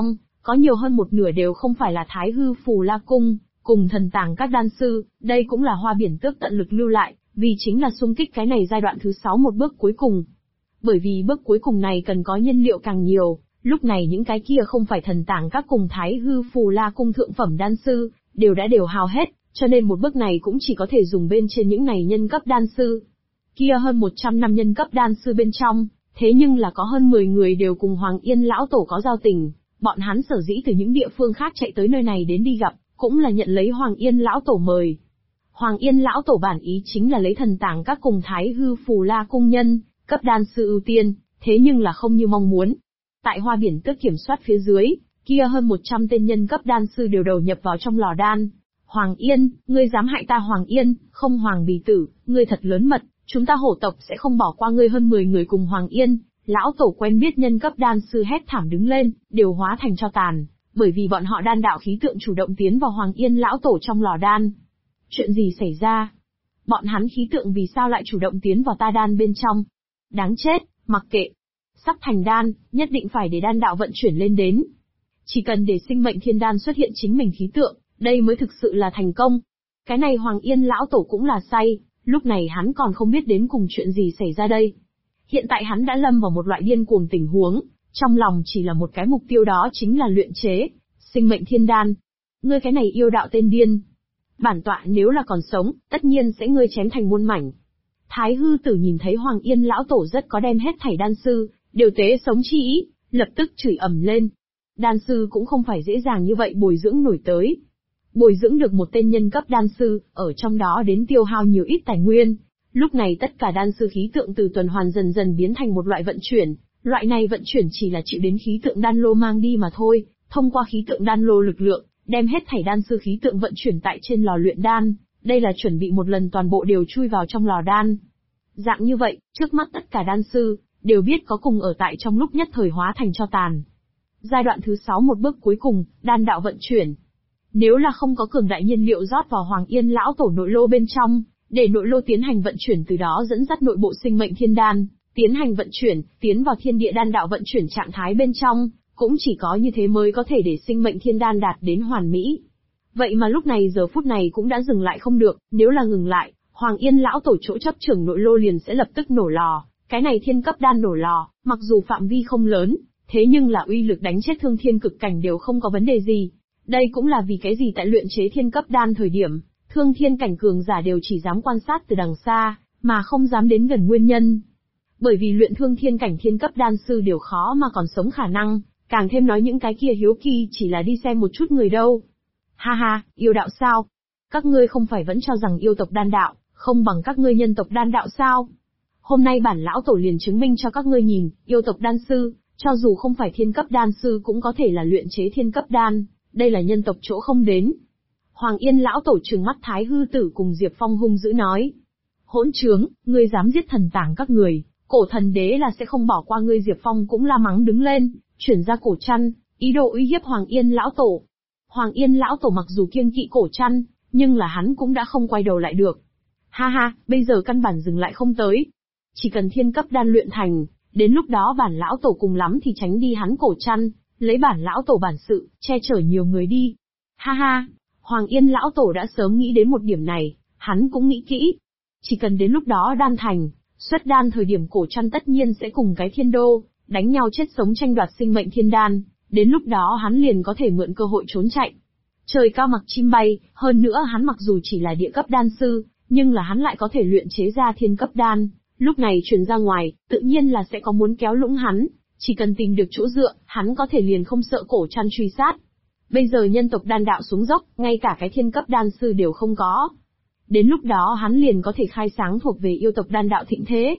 có nhiều hơn một nửa đều không phải là Thái Hư Phù La Cung, cùng thần tàng các đan sư, đây cũng là Hoa Biển Tước tận lực lưu lại, vì chính là xung kích cái này giai đoạn thứ 6 một bước cuối cùng. Bởi vì bước cuối cùng này cần có nhân liệu càng nhiều, lúc này những cái kia không phải thần tàng các cùng Thái Hư Phù La Cung thượng phẩm đan sư, đều hao hết, cho nên một bước này cũng chỉ có thể dùng bên trên những này nhân cấp đan sư. Kia hơn 100 năm nhân cấp đan sư bên trong, thế nhưng là có hơn 10 người đều cùng Hoàng Yên lão tổ có giao tình, bọn hắn sở dĩ từ những địa phương khác chạy tới nơi này đến đi gặp, cũng là nhận lấy Hoàng Yên lão tổ mời. Hoàng Yên lão tổ bản ý chính là lấy thần tàng các cùng Thái Hư Phù La Cung nhân, cấp đan sư ưu tiên, thế nhưng là không như mong muốn. Tại Hoa Biển Tước kiểm soát phía dưới, kia hơn 100 tên nhân cấp đan sư đều đầu nhập vào trong lò đan. Hoàng Yên, ngươi dám hại ta Hoàng Yên, không Hoàng Bì Tử, ngươi thật lớn mật, chúng ta hổ tộc sẽ không bỏ qua ngươi. Hơn 10 người cùng Hoàng Yên, lão tổ quen biết nhân cấp đan sư hét thảm đứng lên, đều hóa thành tro tàn, bởi vì bọn họ đan đạo khí tượng chủ động tiến vào Hoàng Yên lão tổ trong lò đan. Chuyện gì xảy ra? Bọn hắn khí tượng vì sao lại chủ động tiến vào ta đan bên trong? Đáng chết, mặc kệ. Sắp thành đan, nhất định phải để đan đạo vận chuyển lên đến. Chỉ cần để sinh mệnh thiên đan xuất hiện chính mình khí tượng, đây mới thực sự là thành công. Cái này Hoàng Yên lão tổ cũng là say, lúc này hắn còn không biết đến cùng chuyện gì xảy ra đây. Hiện tại hắn đã lâm vào một loại điên cuồng tình huống, trong lòng chỉ là một cái mục tiêu, đó chính là luyện chế sinh mệnh thiên đan. Ngươi cái này yêu đạo tên điên. Bản tọa nếu là còn sống, tất nhiên sẽ ngươi chém thành muôn mảnh. Thái Hư Tử nhìn thấy Hoàng Yên lão tổ rất có đem hết thảy đan sư, đều tế sống chi ý, lập tức chửi ầm lên. Đan sư cũng không phải dễ dàng như vậy bồi dưỡng nổi tới. Bồi dưỡng được một tên nhân cấp đan sư, ở trong đó đến tiêu hao nhiều ít tài nguyên. Lúc này tất cả đan sư khí tượng từ tuần hoàn dần dần biến thành một loại vận chuyển, loại này vận chuyển chỉ là chịu đến khí tượng đan lô mang đi mà thôi, thông qua khí tượng đan lô lực lượng, đem hết thảy đan sư khí tượng vận chuyển tại trên lò luyện đan, đây là chuẩn bị một lần toàn bộ đều chui vào trong lò đan. Dạng như vậy, trước mắt tất cả đan sư, đều biết có cùng ở tại trong lúc nhất thời hóa thành tro tàn. Giai đoạn thứ 6 một bước cuối cùng, đan đạo vận chuyển. Nếu là không có cường đại nhiên liệu rót vào Hoàng Yên lão tổ nội lô bên trong, để nội lô tiến hành vận chuyển, từ đó dẫn dắt nội bộ sinh mệnh thiên đan, tiến hành vận chuyển, tiến vào thiên địa đan đạo vận chuyển trạng thái bên trong, cũng chỉ có như thế mới có thể để sinh mệnh thiên đan đạt đến hoàn mỹ. Vậy mà lúc này giờ phút này cũng đã dừng lại không được, nếu là ngừng lại, Hoàng Yên lão tổ chỗ chấp trưởng nội lô liền sẽ lập tức nổ lò. Cái này thiên cấp đan nổ lò, mặc dù phạm vi không lớn, thế nhưng là uy lực đánh chết thương thiên cực cảnh đều không có vấn đề gì. Đây cũng là vì cái gì tại luyện chế thiên cấp đan thời điểm, thương thiên cảnh cường giả đều chỉ dám quan sát từ đằng xa, mà không dám đến gần nguyên nhân. Bởi vì luyện thương thiên cảnh thiên cấp đan sư đều khó mà còn sống khả năng, càng thêm nói những cái kia hiếu kỳ chỉ là đi xem một chút người đâu. Ha ha, yêu đạo sao? Các ngươi không phải vẫn cho rằng yêu tộc đan đạo, không bằng các ngươi nhân tộc đan đạo sao? Hôm nay bản lão tổ liền chứng minh cho các ngươi nhìn, yêu tộc đan sư, cho dù không phải thiên cấp đan sư cũng có thể là luyện chế thiên cấp đan, đây là nhân tộc chỗ không đến. Hoàng Yên lão tổ trừng mắt Thái Hư Tử cùng Diệp Phong hung dữ nói. Hỗn trướng, ngươi dám giết thần tàng các người, cổ thần đế là sẽ không bỏ qua ngươi. Diệp Phong cũng la mắng đứng lên, chuyển ra cổ chăn, ý đồ uy hiếp Hoàng Yên lão tổ. Hoàng Yên lão tổ mặc dù kiêng kỵ cổ chăn, nhưng là hắn cũng đã không quay đầu lại được. Ha ha, bây giờ căn bản dừng lại không tới. Chỉ cần thiên cấp đan luyện thành, đến lúc đó bản lão tổ cùng lắm thì tránh đi hắn cổ chăn, lấy bản lão tổ bản sự, che chở nhiều người đi. Ha ha, Hoàng Yên lão tổ đã sớm nghĩ đến một điểm này, hắn cũng nghĩ kỹ. Chỉ cần đến lúc đó đan thành, xuất đan thời điểm cổ chăn tất nhiên sẽ cùng cái thiên đô, đánh nhau chết sống tranh đoạt sinh mệnh thiên đan, đến lúc đó hắn liền có thể mượn cơ hội trốn chạy. Trời cao mặc chim bay, hơn nữa hắn mặc dù chỉ là địa cấp đan sư, nhưng là hắn lại có thể luyện chế ra thiên cấp đan, lúc này truyền ra ngoài, tự nhiên là sẽ có muốn kéo lũng hắn, chỉ cần tìm được chỗ dựa, hắn có thể liền không sợ cổ chăn truy sát. Bây giờ nhân tộc đan đạo xuống dốc, ngay cả cái thiên cấp đan sư đều không có. Đến lúc đó hắn liền có thể khai sáng thuộc về yêu tộc đan đạo thịnh thế.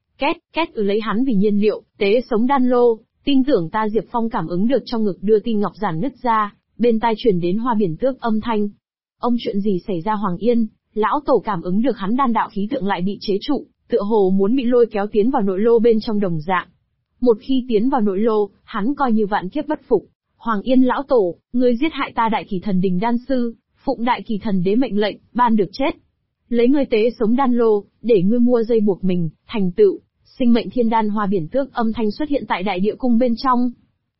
Két lấy hắn vì nhiên liệu, tế sống đan lô, tin tưởng ta. Diệp Phong cảm ứng được trong ngực đưa tin ngọc giản nứt ra, bên tai truyền đến Hoa Biển Tước âm thanh. Ông chuyện gì xảy ra? Hoàng Yên lão tổ cảm ứng được hắn đan đạo khí tượng lại bị chế trụ, tựa hồ muốn bị lôi kéo tiến vào nội lô bên trong đồng dạng. Một khi tiến vào nội lô, hắn coi như vạn kiếp bất phục. Hoàng Yên lão tổ, ngươi giết hại ta Đại Kỳ Thần Đình đan sư, phụng Đại Kỳ Thần Đế mệnh lệnh, ban được chết. Lấy ngươi tế sống đan lô, để ngươi mua dây buộc mình, thành tựu sinh mệnh thiên đan. Hoa Biển Tước âm thanh xuất hiện tại đại địa cung bên trong.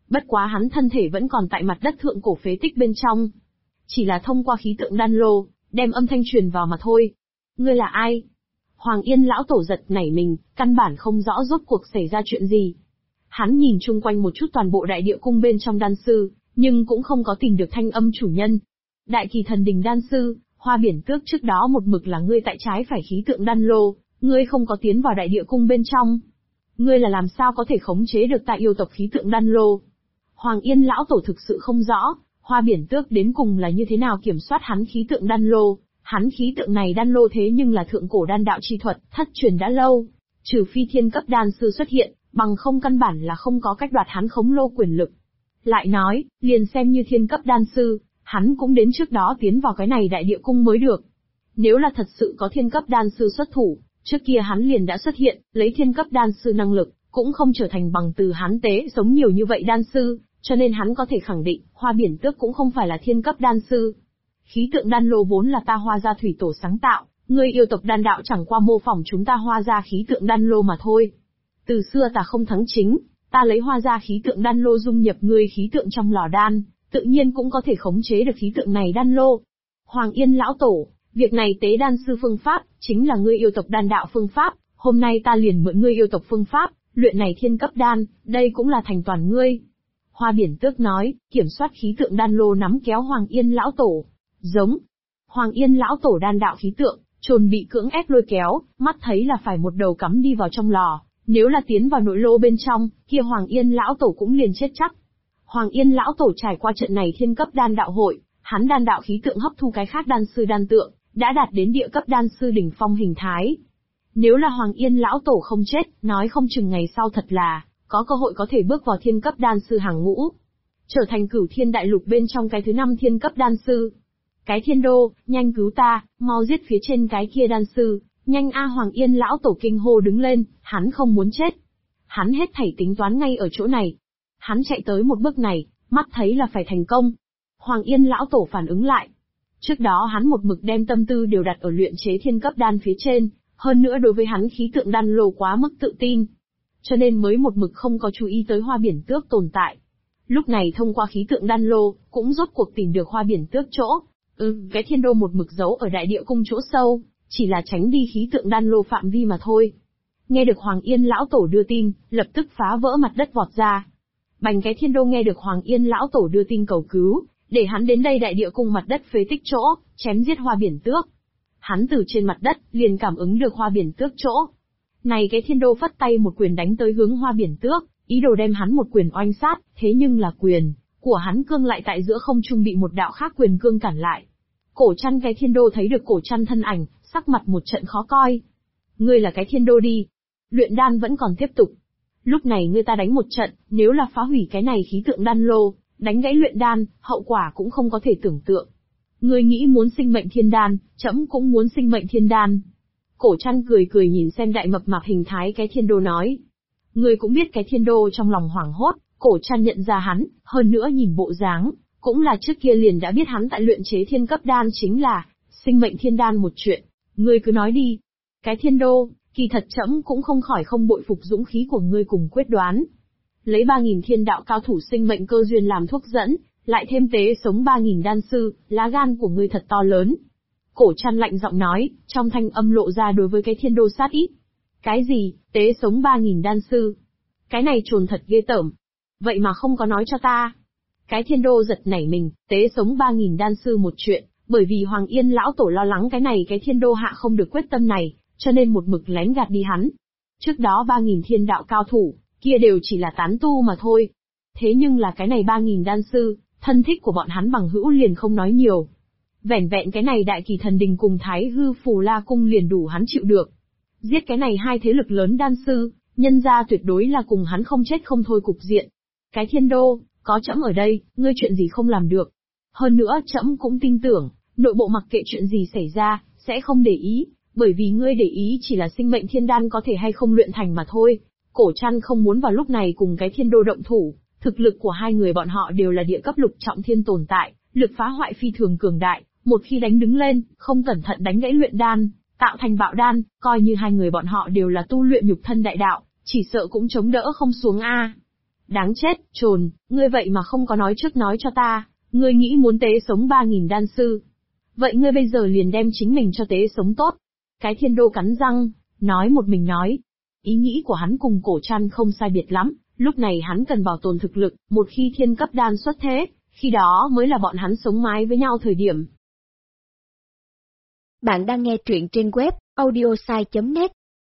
Bất quá hắn thân thể vẫn còn tại mặt đất thượng cổ phế tích bên trong. Chỉ là thông qua khí tượng đan lô, đem âm thanh truyền vào mà thôi. Ngươi là ai? Hoàng Yên lão tổ giật nảy mình, căn bản không rõ rốt cuộc xảy ra chuyện gì. Hắn nhìn chung quanh một chút toàn bộ đại địa cung bên trong đan sư, nhưng cũng không có tìm được thanh âm chủ nhân. Đại Kỳ Thần Đình đan sư, Hoa Biển Tước trước đó một mực là ngươi tại trái phải khí tượng đan lô, ngươi không có tiến vào đại địa cung bên trong. Ngươi là làm sao có thể khống chế được tại yêu tộc khí tượng đan lô? Hoàng Yên lão tổ thực sự không rõ, Hoa Biển Tước đến cùng là như thế nào kiểm soát hắn khí tượng đan lô. Hắn khí tượng này đan lô thế nhưng là thượng cổ đan đạo chi thuật, thất truyền đã lâu. Trừ phi thiên cấp đan sư xuất hiện, bằng không căn bản là không có cách đoạt hắn khống lô quyền lực. Lại nói, liền xem như thiên cấp đan sư, hắn cũng đến trước đó tiến vào cái này đại địa cung mới được. Nếu là thật sự có thiên cấp đan sư xuất thủ, trước kia hắn liền đã xuất hiện, lấy thiên cấp đan sư năng lực, cũng không trở thành bằng từ hắn tế sống nhiều như vậy đan sư, cho nên hắn có thể khẳng định, Hoa Biển Tước cũng không phải là thiên cấp đan sư. Khí tượng đan lô vốn là ta Hoa gia thủy tổ sáng tạo, ngươi yêu tộc đan đạo chẳng qua mô phỏng chúng ta Hoa gia khí tượng đan lô mà thôi. Từ xưa ta không thắng chính, ta lấy Hoa gia khí tượng đan lô dung nhập ngươi khí tượng trong lò đan, tự nhiên cũng có thể khống chế được khí tượng này đan lô. Hoàng Yên lão tổ, việc này tế đan sư phương pháp, chính là ngươi yêu tộc đan đạo phương pháp, hôm nay ta liền mượn ngươi yêu tộc phương pháp, luyện này thiên cấp đan, đây cũng là thành toàn ngươi. Hoa Biển Tước nói, kiểm soát khí tượng đan lô nắm kéo Hoàng Yên lão tổ. Giống. Hoàng Yên lão tổ đan đạo khí tượng, trồn bị cưỡng ép lôi kéo, mắt thấy là phải một đầu cắm đi vào trong lò, nếu là tiến vào nội lô bên trong, kia Hoàng Yên lão tổ cũng liền chết chắc. Hoàng Yên lão tổ trải qua trận này thiên cấp đan đạo hội, hắn đan đạo khí tượng hấp thu cái khác đan sư đan tượng, đã đạt đến địa cấp đan sư đỉnh phong hình thái. Nếu là Hoàng Yên lão tổ không chết, nói không chừng ngày sau thật là có cơ hội có thể bước vào thiên cấp đan sư hàng ngũ, trở thành Cửu Thiên Đại Lục bên trong cái thứ 5 thiên cấp đan sư. Cái Thiên Đô, nhanh cứu ta, mau giết phía trên cái kia đan sư, nhanh a! Hoàng Yên lão tổ kinh hô đứng lên, hắn không muốn chết. Hắn hết thảy tính toán ngay ở chỗ này. Hắn chạy tới một bước này, mắt thấy là phải thành công. Hoàng Yên lão tổ phản ứng lại. Trước đó hắn một mực đem tâm tư đều đặt ở luyện chế thiên cấp đan phía trên, hơn nữa đối với hắn khí tượng đan lô quá mức tự tin. Cho nên mới một mực không có chú ý tới Hoa Biển Tước tồn tại. Lúc này thông qua khí tượng đan lô, cũng rốt cuộc tìm được Hoa Biển Tước chỗ. Cái Thiên Đô một mực giấu ở đại địa cung chỗ sâu, chỉ là tránh đi khí tượng đan lô phạm vi mà thôi. Nghe được Hoàng Yên lão tổ đưa tin, lập tức phá vỡ mặt đất vọt ra. Bành cái Thiên Đô nghe được Hoàng Yên lão tổ đưa tin cầu cứu, để hắn đến đây đại địa cung mặt đất phế tích chỗ, chém giết Hoa Biển Tước. Hắn từ trên mặt đất, liền cảm ứng được Hoa Biển Tước chỗ. Này cái Thiên Đô phất tay một quyền đánh tới hướng Hoa Biển Tước, ý đồ đem hắn một quyền oanh sát, thế nhưng là quyền của hắn cương lại tại giữa không trung bị một đạo khác quyền cương cản lại. Cổ Chăn cái Thiên Đô thấy được Cổ Chăn thân ảnh, sắc mặt một trận khó coi. Ngươi là cái Thiên Đô đi. Luyện đan vẫn còn tiếp tục. Lúc này ngươi ta đánh một trận, nếu là phá hủy cái này khí tượng đan lô, đánh gãy luyện đan, hậu quả cũng không có thể tưởng tượng. Ngươi nghĩ muốn sinh mệnh thiên đan, trẫm cũng muốn sinh mệnh thiên đan. Cổ Chăn cười cười nhìn xem đại mập mạp hình thái cái Thiên Đô nói. Ngươi cũng biết cái Thiên Đô trong lòng hoảng hốt, Cổ Chăn nhận ra hắn, hơn nữa nhìn bộ dáng, cũng là trước kia liền đã biết hắn tại luyện chế thiên cấp đan chính là sinh mệnh thiên đan một chuyện. Ngươi cứ nói đi. Cái Thiên Đô, kỳ thật trẫm cũng không khỏi không bội phục dũng khí của ngươi cùng quyết đoán. Lấy 3.000 thiên đạo cao thủ sinh mệnh cơ duyên làm thuốc dẫn, lại thêm tế sống 3.000 đan sư, lá gan của ngươi thật to lớn. Cổ Chăn lạnh giọng nói, trong thanh âm lộ ra đối với cái Thiên Đô sát ý. Cái gì, tế sống 3.000 đan sư? Cái này trồn thật ghê tởm. Vậy mà không có nói cho ta. Cái Thiên Đô giật nảy mình, tế sống 3.000 đan sư một chuyện, bởi vì Hoàng Yên lão tổ lo lắng cái Thiên Đô hạ không được quyết tâm này, cho nên một mực lén gạt đi hắn. Trước đó 3.000 thiên đạo cao thủ, kia đều chỉ là tán tu mà thôi. Thế nhưng là cái này 3.000 đan sư, thân thích của bọn hắn bằng hữu liền không nói nhiều. Vẻn vẹn cái này Đại Kỳ Thần Đình cùng Thái Hư Phù La Cung liền đủ hắn chịu được. Giết cái này hai thế lực lớn đan sư, nhân ra tuyệt đối là cùng hắn không chết không thôi cục diện. Cái Thiên Đô, có trẫm ở đây, ngươi chuyện gì không làm được. Hơn nữa trẫm cũng tin tưởng, nội bộ mặc kệ chuyện gì xảy ra, sẽ không để ý, bởi vì ngươi để ý chỉ là sinh mệnh thiên đan có thể hay không luyện thành mà thôi. Cổ Chăn không muốn vào lúc này cùng cái Thiên Đô động thủ, thực lực của hai người bọn họ đều là địa cấp lục trọng thiên tồn tại, lực phá hoại phi thường cường đại, một khi đánh đứng lên, không cẩn thận đánh gãy luyện đan, tạo thành bạo đan, coi như hai người bọn họ đều là tu luyện nhục thân đại đạo, chỉ sợ cũng chống đỡ không xuống a. Đáng chết, trồn, ngươi vậy mà không có nói trước nói cho ta, ngươi nghĩ muốn tế sống 3.000 đan sư. Vậy ngươi bây giờ liền đem chính mình cho tế sống tốt. Cái thiên đô cắn răng, nói một mình nói. Ý nghĩ của hắn cùng cổ trăn không sai biệt lắm, lúc này hắn cần bảo tồn thực lực, một khi thiên cấp đan xuất thế, khi đó mới là bọn hắn sống mái với nhau thời điểm. Bạn đang nghe truyện trên web audiosai.net.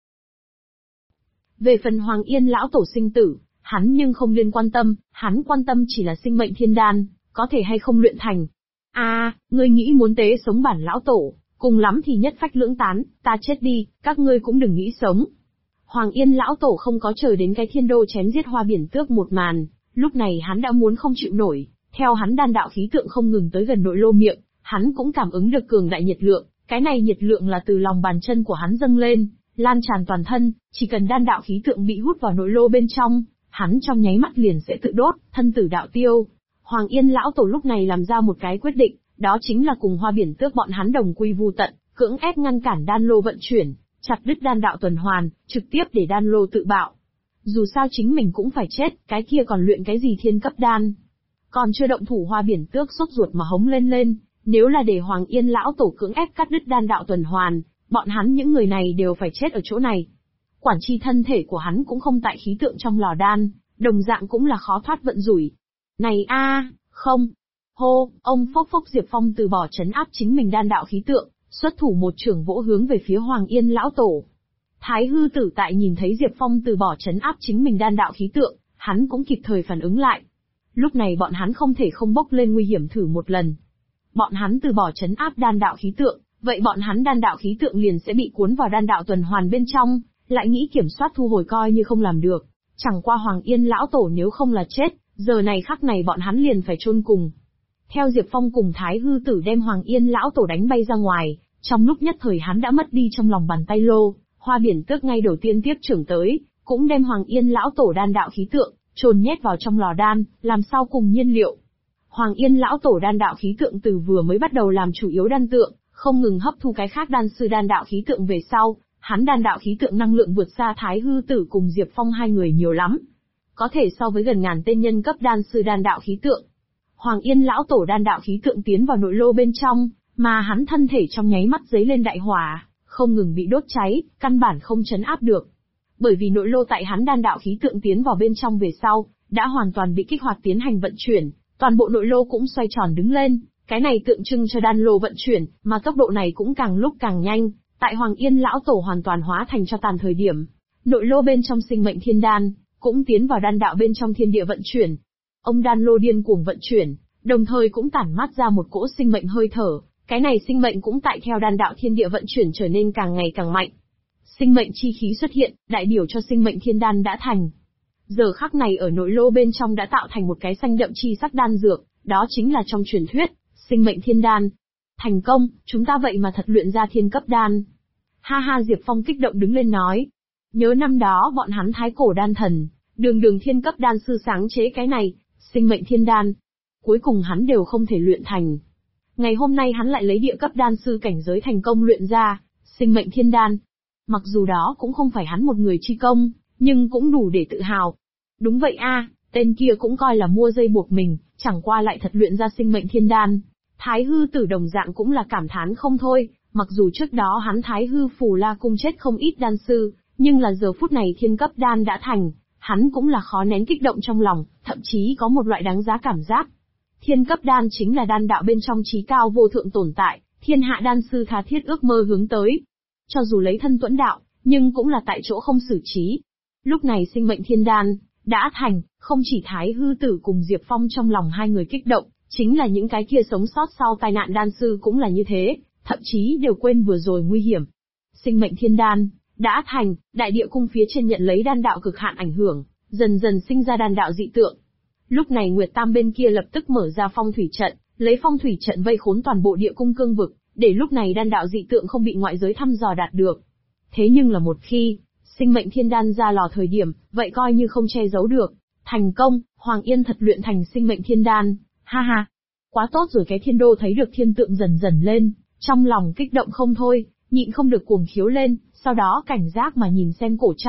Về phần Hoàng Yên lão tổ sinh tử, hắn nhưng không liên quan tâm, hắn quan tâm chỉ là sinh mệnh thiên đan, có thể hay không luyện thành. Ngươi nghĩ muốn tế sống bản lão tổ, cùng lắm thì nhất phách lưỡng tán, ta chết đi, các ngươi cũng đừng nghĩ sống. Hoàng Yên lão tổ không có chờ đến cái thiên đô chém giết Hoa Biển Tước một màn, lúc này hắn đã muốn không chịu nổi, theo hắn đan đạo khí tượng không ngừng tới gần nội lô miệng, hắn cũng cảm ứng được cường đại nhiệt lượng, cái này nhiệt lượng là từ lòng bàn chân của hắn dâng lên, lan tràn toàn thân, chỉ cần đan đạo khí tượng bị hút vào nội lô bên trong, hắn trong nháy mắt liền sẽ tự đốt, thân tử đạo tiêu. Hoàng Yên lão tổ lúc này làm ra một cái quyết định, đó chính là cùng Hoa Biển Tước bọn hắn đồng quy vu tận, cưỡng ép ngăn cản đan lô vận chuyển, chặt đứt đan đạo tuần hoàn, trực tiếp để đan lô tự bạo. Dù sao chính mình cũng phải chết, cái kia còn luyện cái gì thiên cấp đan. Còn chưa động thủ Hoa Biển Tước sốt ruột mà hống lên, nếu là để Hoàng Yên lão tổ cưỡng ép cắt đứt đan đạo tuần hoàn, bọn hắn những người này đều phải chết ở chỗ này. Quản chi thân thể của hắn cũng không tại khí tượng trong lò đan, đồng dạng cũng là khó thoát vận rủi. Này không. Hô, ông phốc Diệp Phong từ bỏ trấn áp chính mình đan đạo khí tượng, xuất thủ một chưởng vỗ hướng về phía Hoàng Yên lão tổ. Thái hư tử tại nhìn thấy Diệp Phong từ bỏ trấn áp chính mình đan đạo khí tượng, hắn cũng kịp thời phản ứng lại. Lúc này bọn hắn không thể không bốc lên nguy hiểm thử một lần. Bọn hắn từ bỏ trấn áp đan đạo khí tượng, vậy bọn hắn đan đạo khí tượng liền sẽ bị cuốn vào đan đạo tuần hoàn bên trong, lại nghĩ kiểm soát thu hồi coi như không làm được. Chẳng qua Hoàng Yên lão tổ nếu không là chết, giờ này khắc này bọn hắn liền phải chôn cùng. Theo Diệp Phong cùng Thái hư tử đem Hoàng Yên lão tổ đánh bay ra ngoài, trong lúc nhất thời hắn đã mất đi trong lòng bàn tay lô, Hoa Biển Tước ngay đầu tiên tiếp trưởng tới, cũng đem Hoàng Yên lão tổ đan đạo khí tượng chôn nhét vào trong lò đan, làm sao cùng nhiên liệu. Hoàng Yên lão tổ đan đạo khí tượng từ vừa mới bắt đầu làm chủ yếu đan tượng, không ngừng hấp thu cái khác đan sư đan đạo khí tượng về sau, hắn đan đạo khí tượng năng lượng vượt xa Thái hư tử cùng Diệp Phong hai người nhiều lắm. Có thể so với gần ngàn tên nhân cấp đan sư đan đạo khí tượng. Hoàng Yên lão tổ đan đạo khí tượng tiến vào nội lô bên trong, mà hắn thân thể trong nháy mắt giấy lên đại hỏa, không ngừng bị đốt cháy, căn bản không trấn áp được. Bởi vì nội lô tại hắn đan đạo khí tượng tiến vào bên trong về sau, đã hoàn toàn bị kích hoạt tiến hành vận chuyển, toàn bộ nội lô cũng xoay tròn đứng lên, cái này tượng trưng cho đan lô vận chuyển, mà tốc độ này cũng càng lúc càng nhanh, tại Hoàng Yên lão tổ hoàn toàn hóa thành cho tàn thời điểm, nội lô bên trong sinh mệnh thiên đan cũng tiến vào đan đạo bên trong thiên địa vận chuyển. Ông đan lô điên cuồng vận chuyển, đồng thời cũng tản mát ra một cỗ sinh mệnh hơi thở, cái này sinh mệnh cũng tại theo đan đạo thiên địa vận chuyển trở nên càng ngày càng mạnh. Sinh mệnh chi khí xuất hiện, đại biểu cho sinh mệnh thiên đan đã thành. Giờ khắc này ở nội lô bên trong đã tạo thành một cái xanh đậm chi sắc đan dược, đó chính là trong truyền thuyết, sinh mệnh thiên đan. Thành công, chúng ta vậy mà thật luyện ra thiên cấp đan. Ha, Diệp Phong kích động đứng lên nói. Nhớ năm đó bọn hắn thái cổ đan thần, đường thiên cấp đan sư sáng chế cái này, sinh mệnh thiên đan. Cuối cùng hắn đều không thể luyện thành. Ngày hôm nay hắn lại lấy địa cấp đan sư cảnh giới thành công luyện ra, sinh mệnh thiên đan. Mặc dù đó cũng không phải hắn một người chi công, nhưng cũng đủ để tự hào. Đúng vậy tên kia cũng coi là mua dây buộc mình, chẳng qua lại thật luyện ra sinh mệnh thiên đan. Thái hư tử đồng dạng cũng là cảm thán không thôi, mặc dù trước đó hắn Thái hư phù la cung chết không ít đan sư, nhưng là giờ phút này thiên cấp đan đã thành, hắn cũng là khó nén kích động trong lòng, thậm chí có một loại đáng giá cảm giác. Thiên cấp đan chính là đan đạo bên trong chí cao vô thượng tồn tại, thiên hạ đan sư tha thiết ước mơ hướng tới. Cho dù lấy thân tuẫn đạo, nhưng cũng là tại chỗ không xử trí. Lúc này sinh mệnh thiên đan đã thành, không chỉ Thái hư tử cùng Diệp Phong trong lòng hai người kích động, chính là những cái kia sống sót sau tai nạn đan sư cũng là như thế, thậm chí đều quên vừa rồi nguy hiểm. Sinh mệnh thiên đan đã thành, đại địa cung phía trên nhận lấy đan đạo cực hạn ảnh hưởng, dần dần sinh ra đan đạo dị tượng. Lúc này Nguyệt Tam bên kia lập tức mở ra phong thủy trận, lấy phong thủy trận vây khốn toàn bộ địa cung cương vực, để lúc này đan đạo dị tượng không bị ngoại giới thăm dò đạt được. Thế nhưng là một khi sinh mệnh thiên đan ra lò thời điểm, vậy coi như không che giấu được. Thành công, Hoàng Yên thật luyện thành sinh mệnh thiên đan. Ha, quá tốt rồi. Cái thiên đô thấy được thiên tượng dần dần lên, trong lòng kích động không thôi, nhịn không được cuồng khiếu lên, sau đó cảnh giác mà nhìn xem cổ trăn,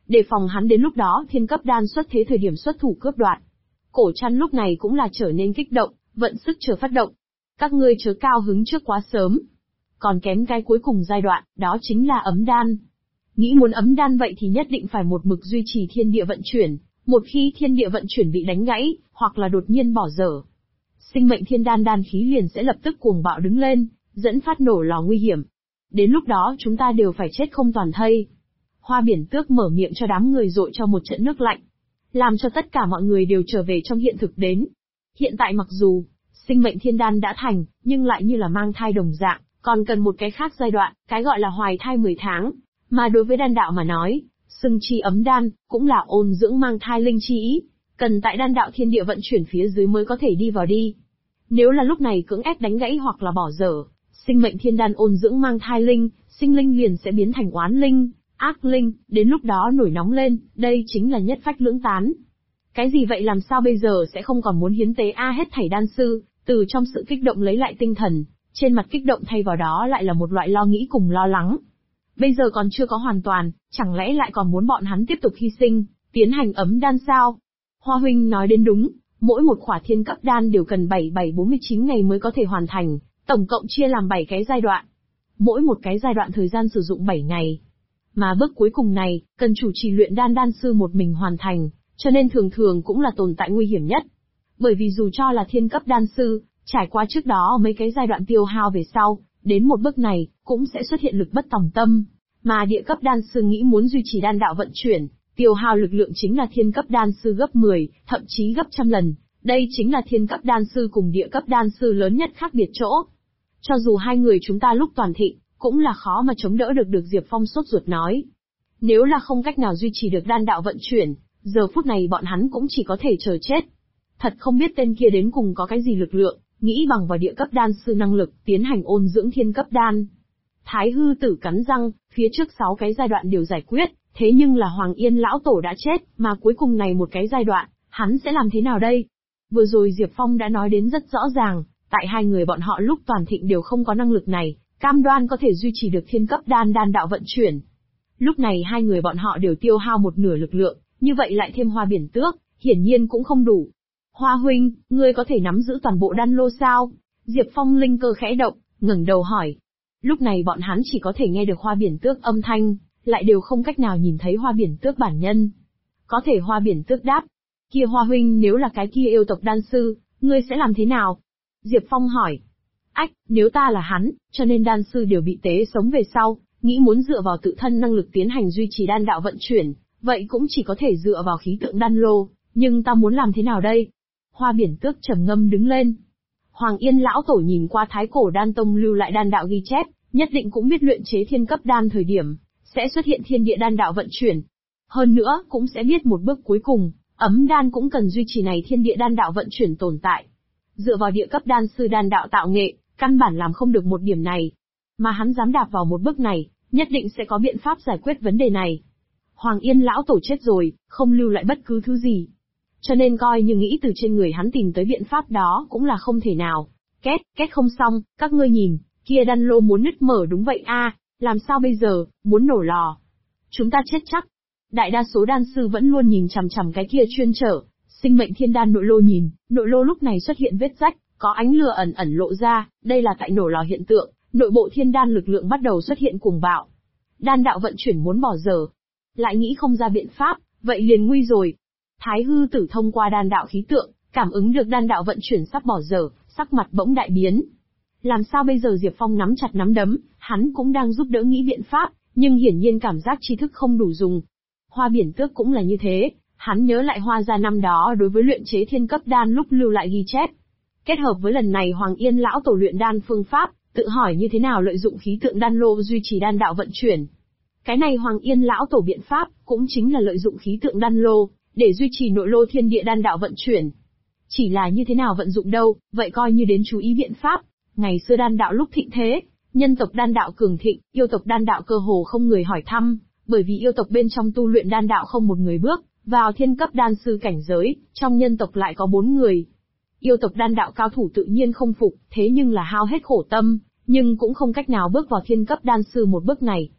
Đề phòng hắn đến lúc đó thiên cấp đan xuất thế thời điểm xuất thủ cướp đoạt. Cổ Trăn lúc này cũng là trở nên kích động, vận sức chờ phát động. Các ngươi chớ cao hứng trước quá sớm. Còn kém cái cuối cùng giai đoạn, đó chính là ấm đan. Nghĩ muốn ấm đan vậy thì nhất định phải một mực duy trì thiên địa vận chuyển, một khi thiên địa vận chuyển bị đánh gãy, hoặc là đột nhiên bỏ dở, sinh mệnh thiên đan đan khí liền sẽ lập tức cuồng bạo đứng lên, dẫn phát nổ lò nguy hiểm. Đến lúc đó chúng ta đều phải chết không toàn thây. Hoa Biển Tước mở miệng cho đám người dội cho một trận nước lạnh, làm cho tất cả mọi người đều trở về trong hiện thực đến. Hiện tại mặc dù sinh mệnh thiên đan đã thành, nhưng lại như là mang thai đồng dạng, còn cần một cái khác giai đoạn, cái gọi là hoài thai 10 tháng. Mà đối với đan đạo mà nói, xưng chi ấm đan, cũng là ôn dưỡng mang thai linh chi ý, cần tại đan đạo thiên địa vận chuyển phía dưới mới có thể đi vào đi. Nếu là lúc này cưỡng ép đánh gãy hoặc là bỏ dở, sinh mệnh thiên đan ôn dưỡng mang thai linh, sinh linh liền sẽ biến thành oán linh, ác linh, đến lúc đó nổi nóng lên, đây chính là nhất phách lưỡng tán. Cái gì vậy, làm sao bây giờ sẽ không còn muốn hiến tế hết thảy đan sư, từ trong sự kích động lấy lại tinh thần, trên mặt kích động thay vào đó lại là một loại lo nghĩ cùng lo lắng. Bây giờ còn chưa có hoàn toàn, chẳng lẽ lại còn muốn bọn hắn tiếp tục hy sinh, tiến hành ấm đan sao? Hoa huynh nói đến đúng, mỗi một khỏa thiên cấp đan đều cần 7749 ngày mới có thể hoàn thành, tổng cộng chia làm 7 cái giai đoạn. Mỗi một cái giai đoạn thời gian sử dụng 7 ngày. Mà bước cuối cùng này, cần chủ trì luyện đan đan sư một mình hoàn thành, cho nên thường thường cũng là tồn tại nguy hiểm nhất. Bởi vì dù cho là thiên cấp đan sư, trải qua trước đó mấy cái giai đoạn tiêu hao về sau, đến một bước này, cũng sẽ xuất hiện lực bất tòng tâm. Mà địa cấp đan sư nghĩ muốn duy trì đan đạo vận chuyển, tiêu hao lực lượng chính là thiên cấp đan sư gấp 10, thậm chí gấp trăm lần. Đây chính là thiên cấp đan sư cùng địa cấp đan sư lớn nhất khác biệt chỗ. Cho dù hai người chúng ta lúc toàn thịnh, cũng là khó mà chống đỡ được Diệp Phong sốt ruột nói. Nếu là không cách nào duy trì được đan đạo vận chuyển, giờ phút này bọn hắn cũng chỉ có thể chờ chết. Thật không biết tên kia đến cùng có cái gì lực lượng, nghĩ bằng vào địa cấp đan sư năng lực, tiến hành ôn dưỡng thiên cấp đan. Thái hư tử cắn răng, phía trước 6 cái giai đoạn đều giải quyết, thế nhưng là Hoàng Yên lão tổ đã chết, mà cuối cùng này một cái giai đoạn, hắn sẽ làm thế nào đây? Vừa rồi Diệp Phong đã nói đến rất rõ ràng, tại hai người bọn họ lúc toàn thịnh đều không có năng lực này, cam đoan có thể duy trì được thiên cấp đan đạo vận chuyển. Lúc này hai người bọn họ đều tiêu hao một nửa lực lượng, như vậy lại thêm Hoa Biển Tước, hiển nhiên cũng không đủ. Hoa huynh, ngươi có thể nắm giữ toàn bộ đan lô sao? Diệp Phong linh cơ khẽ động, ngẩng đầu hỏi. Lúc này bọn hắn chỉ có thể nghe được Hoa Biển Tước âm thanh, lại đều không cách nào nhìn thấy Hoa Biển Tước bản nhân. Có thể Hoa Biển Tước đáp. Kia Hoa huynh, nếu là cái kia yêu tộc đan sư, ngươi sẽ làm thế nào? Diệp Phong hỏi. Ách, nếu ta là hắn, cho nên đan sư đều bị tế sống về sau, nghĩ muốn dựa vào tự thân năng lực tiến hành duy trì đan đạo vận chuyển, vậy cũng chỉ có thể dựa vào khí tượng đan lô, nhưng ta muốn làm thế nào đây? Hoa Biển Tước trầm ngâm đứng lên. Hoàng Yên lão tổ nhìn qua Thái Cổ Đan Tông lưu lại đan đạo ghi chép, nhất định cũng biết luyện chế thiên cấp đan thời điểm, sẽ xuất hiện thiên địa đan đạo vận chuyển. Hơn nữa, cũng sẽ biết một bước cuối cùng, ấm đan cũng cần duy trì này thiên địa đan đạo vận chuyển tồn tại. Dựa vào địa cấp đan sư đan đạo tạo nghệ, căn bản làm không được một điểm này. Mà hắn dám đạp vào một bước này, nhất định sẽ có biện pháp giải quyết vấn đề này. Hoàng Yên lão tổ chết rồi, không lưu lại bất cứ thứ gì. Cho nên coi như nghĩ từ trên người hắn tìm tới biện pháp đó cũng là không thể nào. Két không xong, các ngươi nhìn, kia đan lô muốn nứt mở đúng vậy a, làm sao bây giờ, muốn nổ lò. Chúng ta chết chắc. Đại đa số đan sư vẫn luôn nhìn chằm chằm cái kia chuyên trở, sinh mệnh thiên đan nội lô nhìn, nội lô lúc này xuất hiện vết rách, có ánh lửa ẩn ẩn lộ ra, đây là tại nổ lò hiện tượng, nội bộ thiên đan lực lượng bắt đầu xuất hiện cuồng bạo. Đan đạo vận chuyển muốn bỏ dở, lại nghĩ không ra biện pháp, vậy liền nguy rồi. Thái hư tử thông qua đan đạo khí tượng, cảm ứng được đan đạo vận chuyển sắp bỏ dở, sắc mặt bỗng đại biến. Làm sao bây giờ? Diệp Phong nắm chặt nắm đấm, hắn cũng đang giúp đỡ nghĩ biện pháp, nhưng hiển nhiên cảm giác tri thức không đủ dùng. Hoa Biển Tước cũng là như thế, hắn nhớ lại Hoa gia năm đó đối với luyện chế thiên cấp đan lúc lưu lại ghi chép. Kết hợp với lần này Hoàng Yên lão tổ luyện đan phương pháp, tự hỏi như thế nào lợi dụng khí tượng đan lô duy trì đan đạo vận chuyển. Cái này Hoàng Yên lão tổ biện pháp, cũng chính là lợi dụng khí tượng đan lô, để duy trì nội lô thiên địa đan đạo vận chuyển. Chỉ là như thế nào vận dụng đâu, vậy coi như đến chú ý biện pháp. Ngày xưa đan đạo lúc thịnh thế, nhân tộc đan đạo cường thịnh, yêu tộc đan đạo cơ hồ không người hỏi thăm, bởi vì yêu tộc bên trong tu luyện đan đạo không một người bước vào thiên cấp đan sư cảnh giới, trong nhân tộc lại có 4 người. Yêu tộc đan đạo cao thủ tự nhiên không phục, thế nhưng là hao hết khổ tâm, nhưng cũng không cách nào bước vào thiên cấp đan sư một bước này.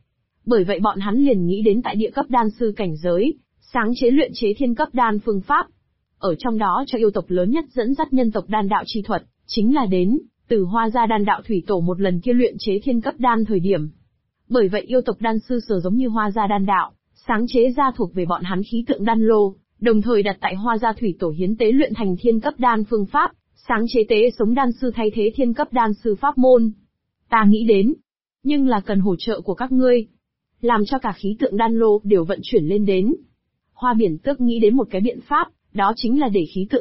Bởi vậy bọn hắn liền nghĩ đến tại địa cấp đan sư cảnh giới, sáng chế luyện chế thiên cấp đan phương pháp. Ở trong đó cho yêu tộc lớn nhất dẫn dắt nhân tộc đan đạo chi thuật, chính là đến từ Hoa Gia đan đạo thủy tổ một lần kia luyện chế thiên cấp đan thời điểm. Bởi vậy yêu tộc đan sư sở giống như Hoa Gia đan đạo, sáng chế ra thuộc về bọn hắn khí tượng đan lô, đồng thời đặt tại Hoa Gia thủy tổ hiến tế luyện thành thiên cấp đan phương pháp, sáng chế tế sống đan sư thay thế thiên cấp đan sư pháp môn. Ta nghĩ đến, nhưng là cần hỗ trợ của các ngươi, làm cho cả khí tượng đan lô đều vận chuyển lên đến. Hoa Biển Tước nghĩ đến một cái biện pháp, đó chính là để khí tượng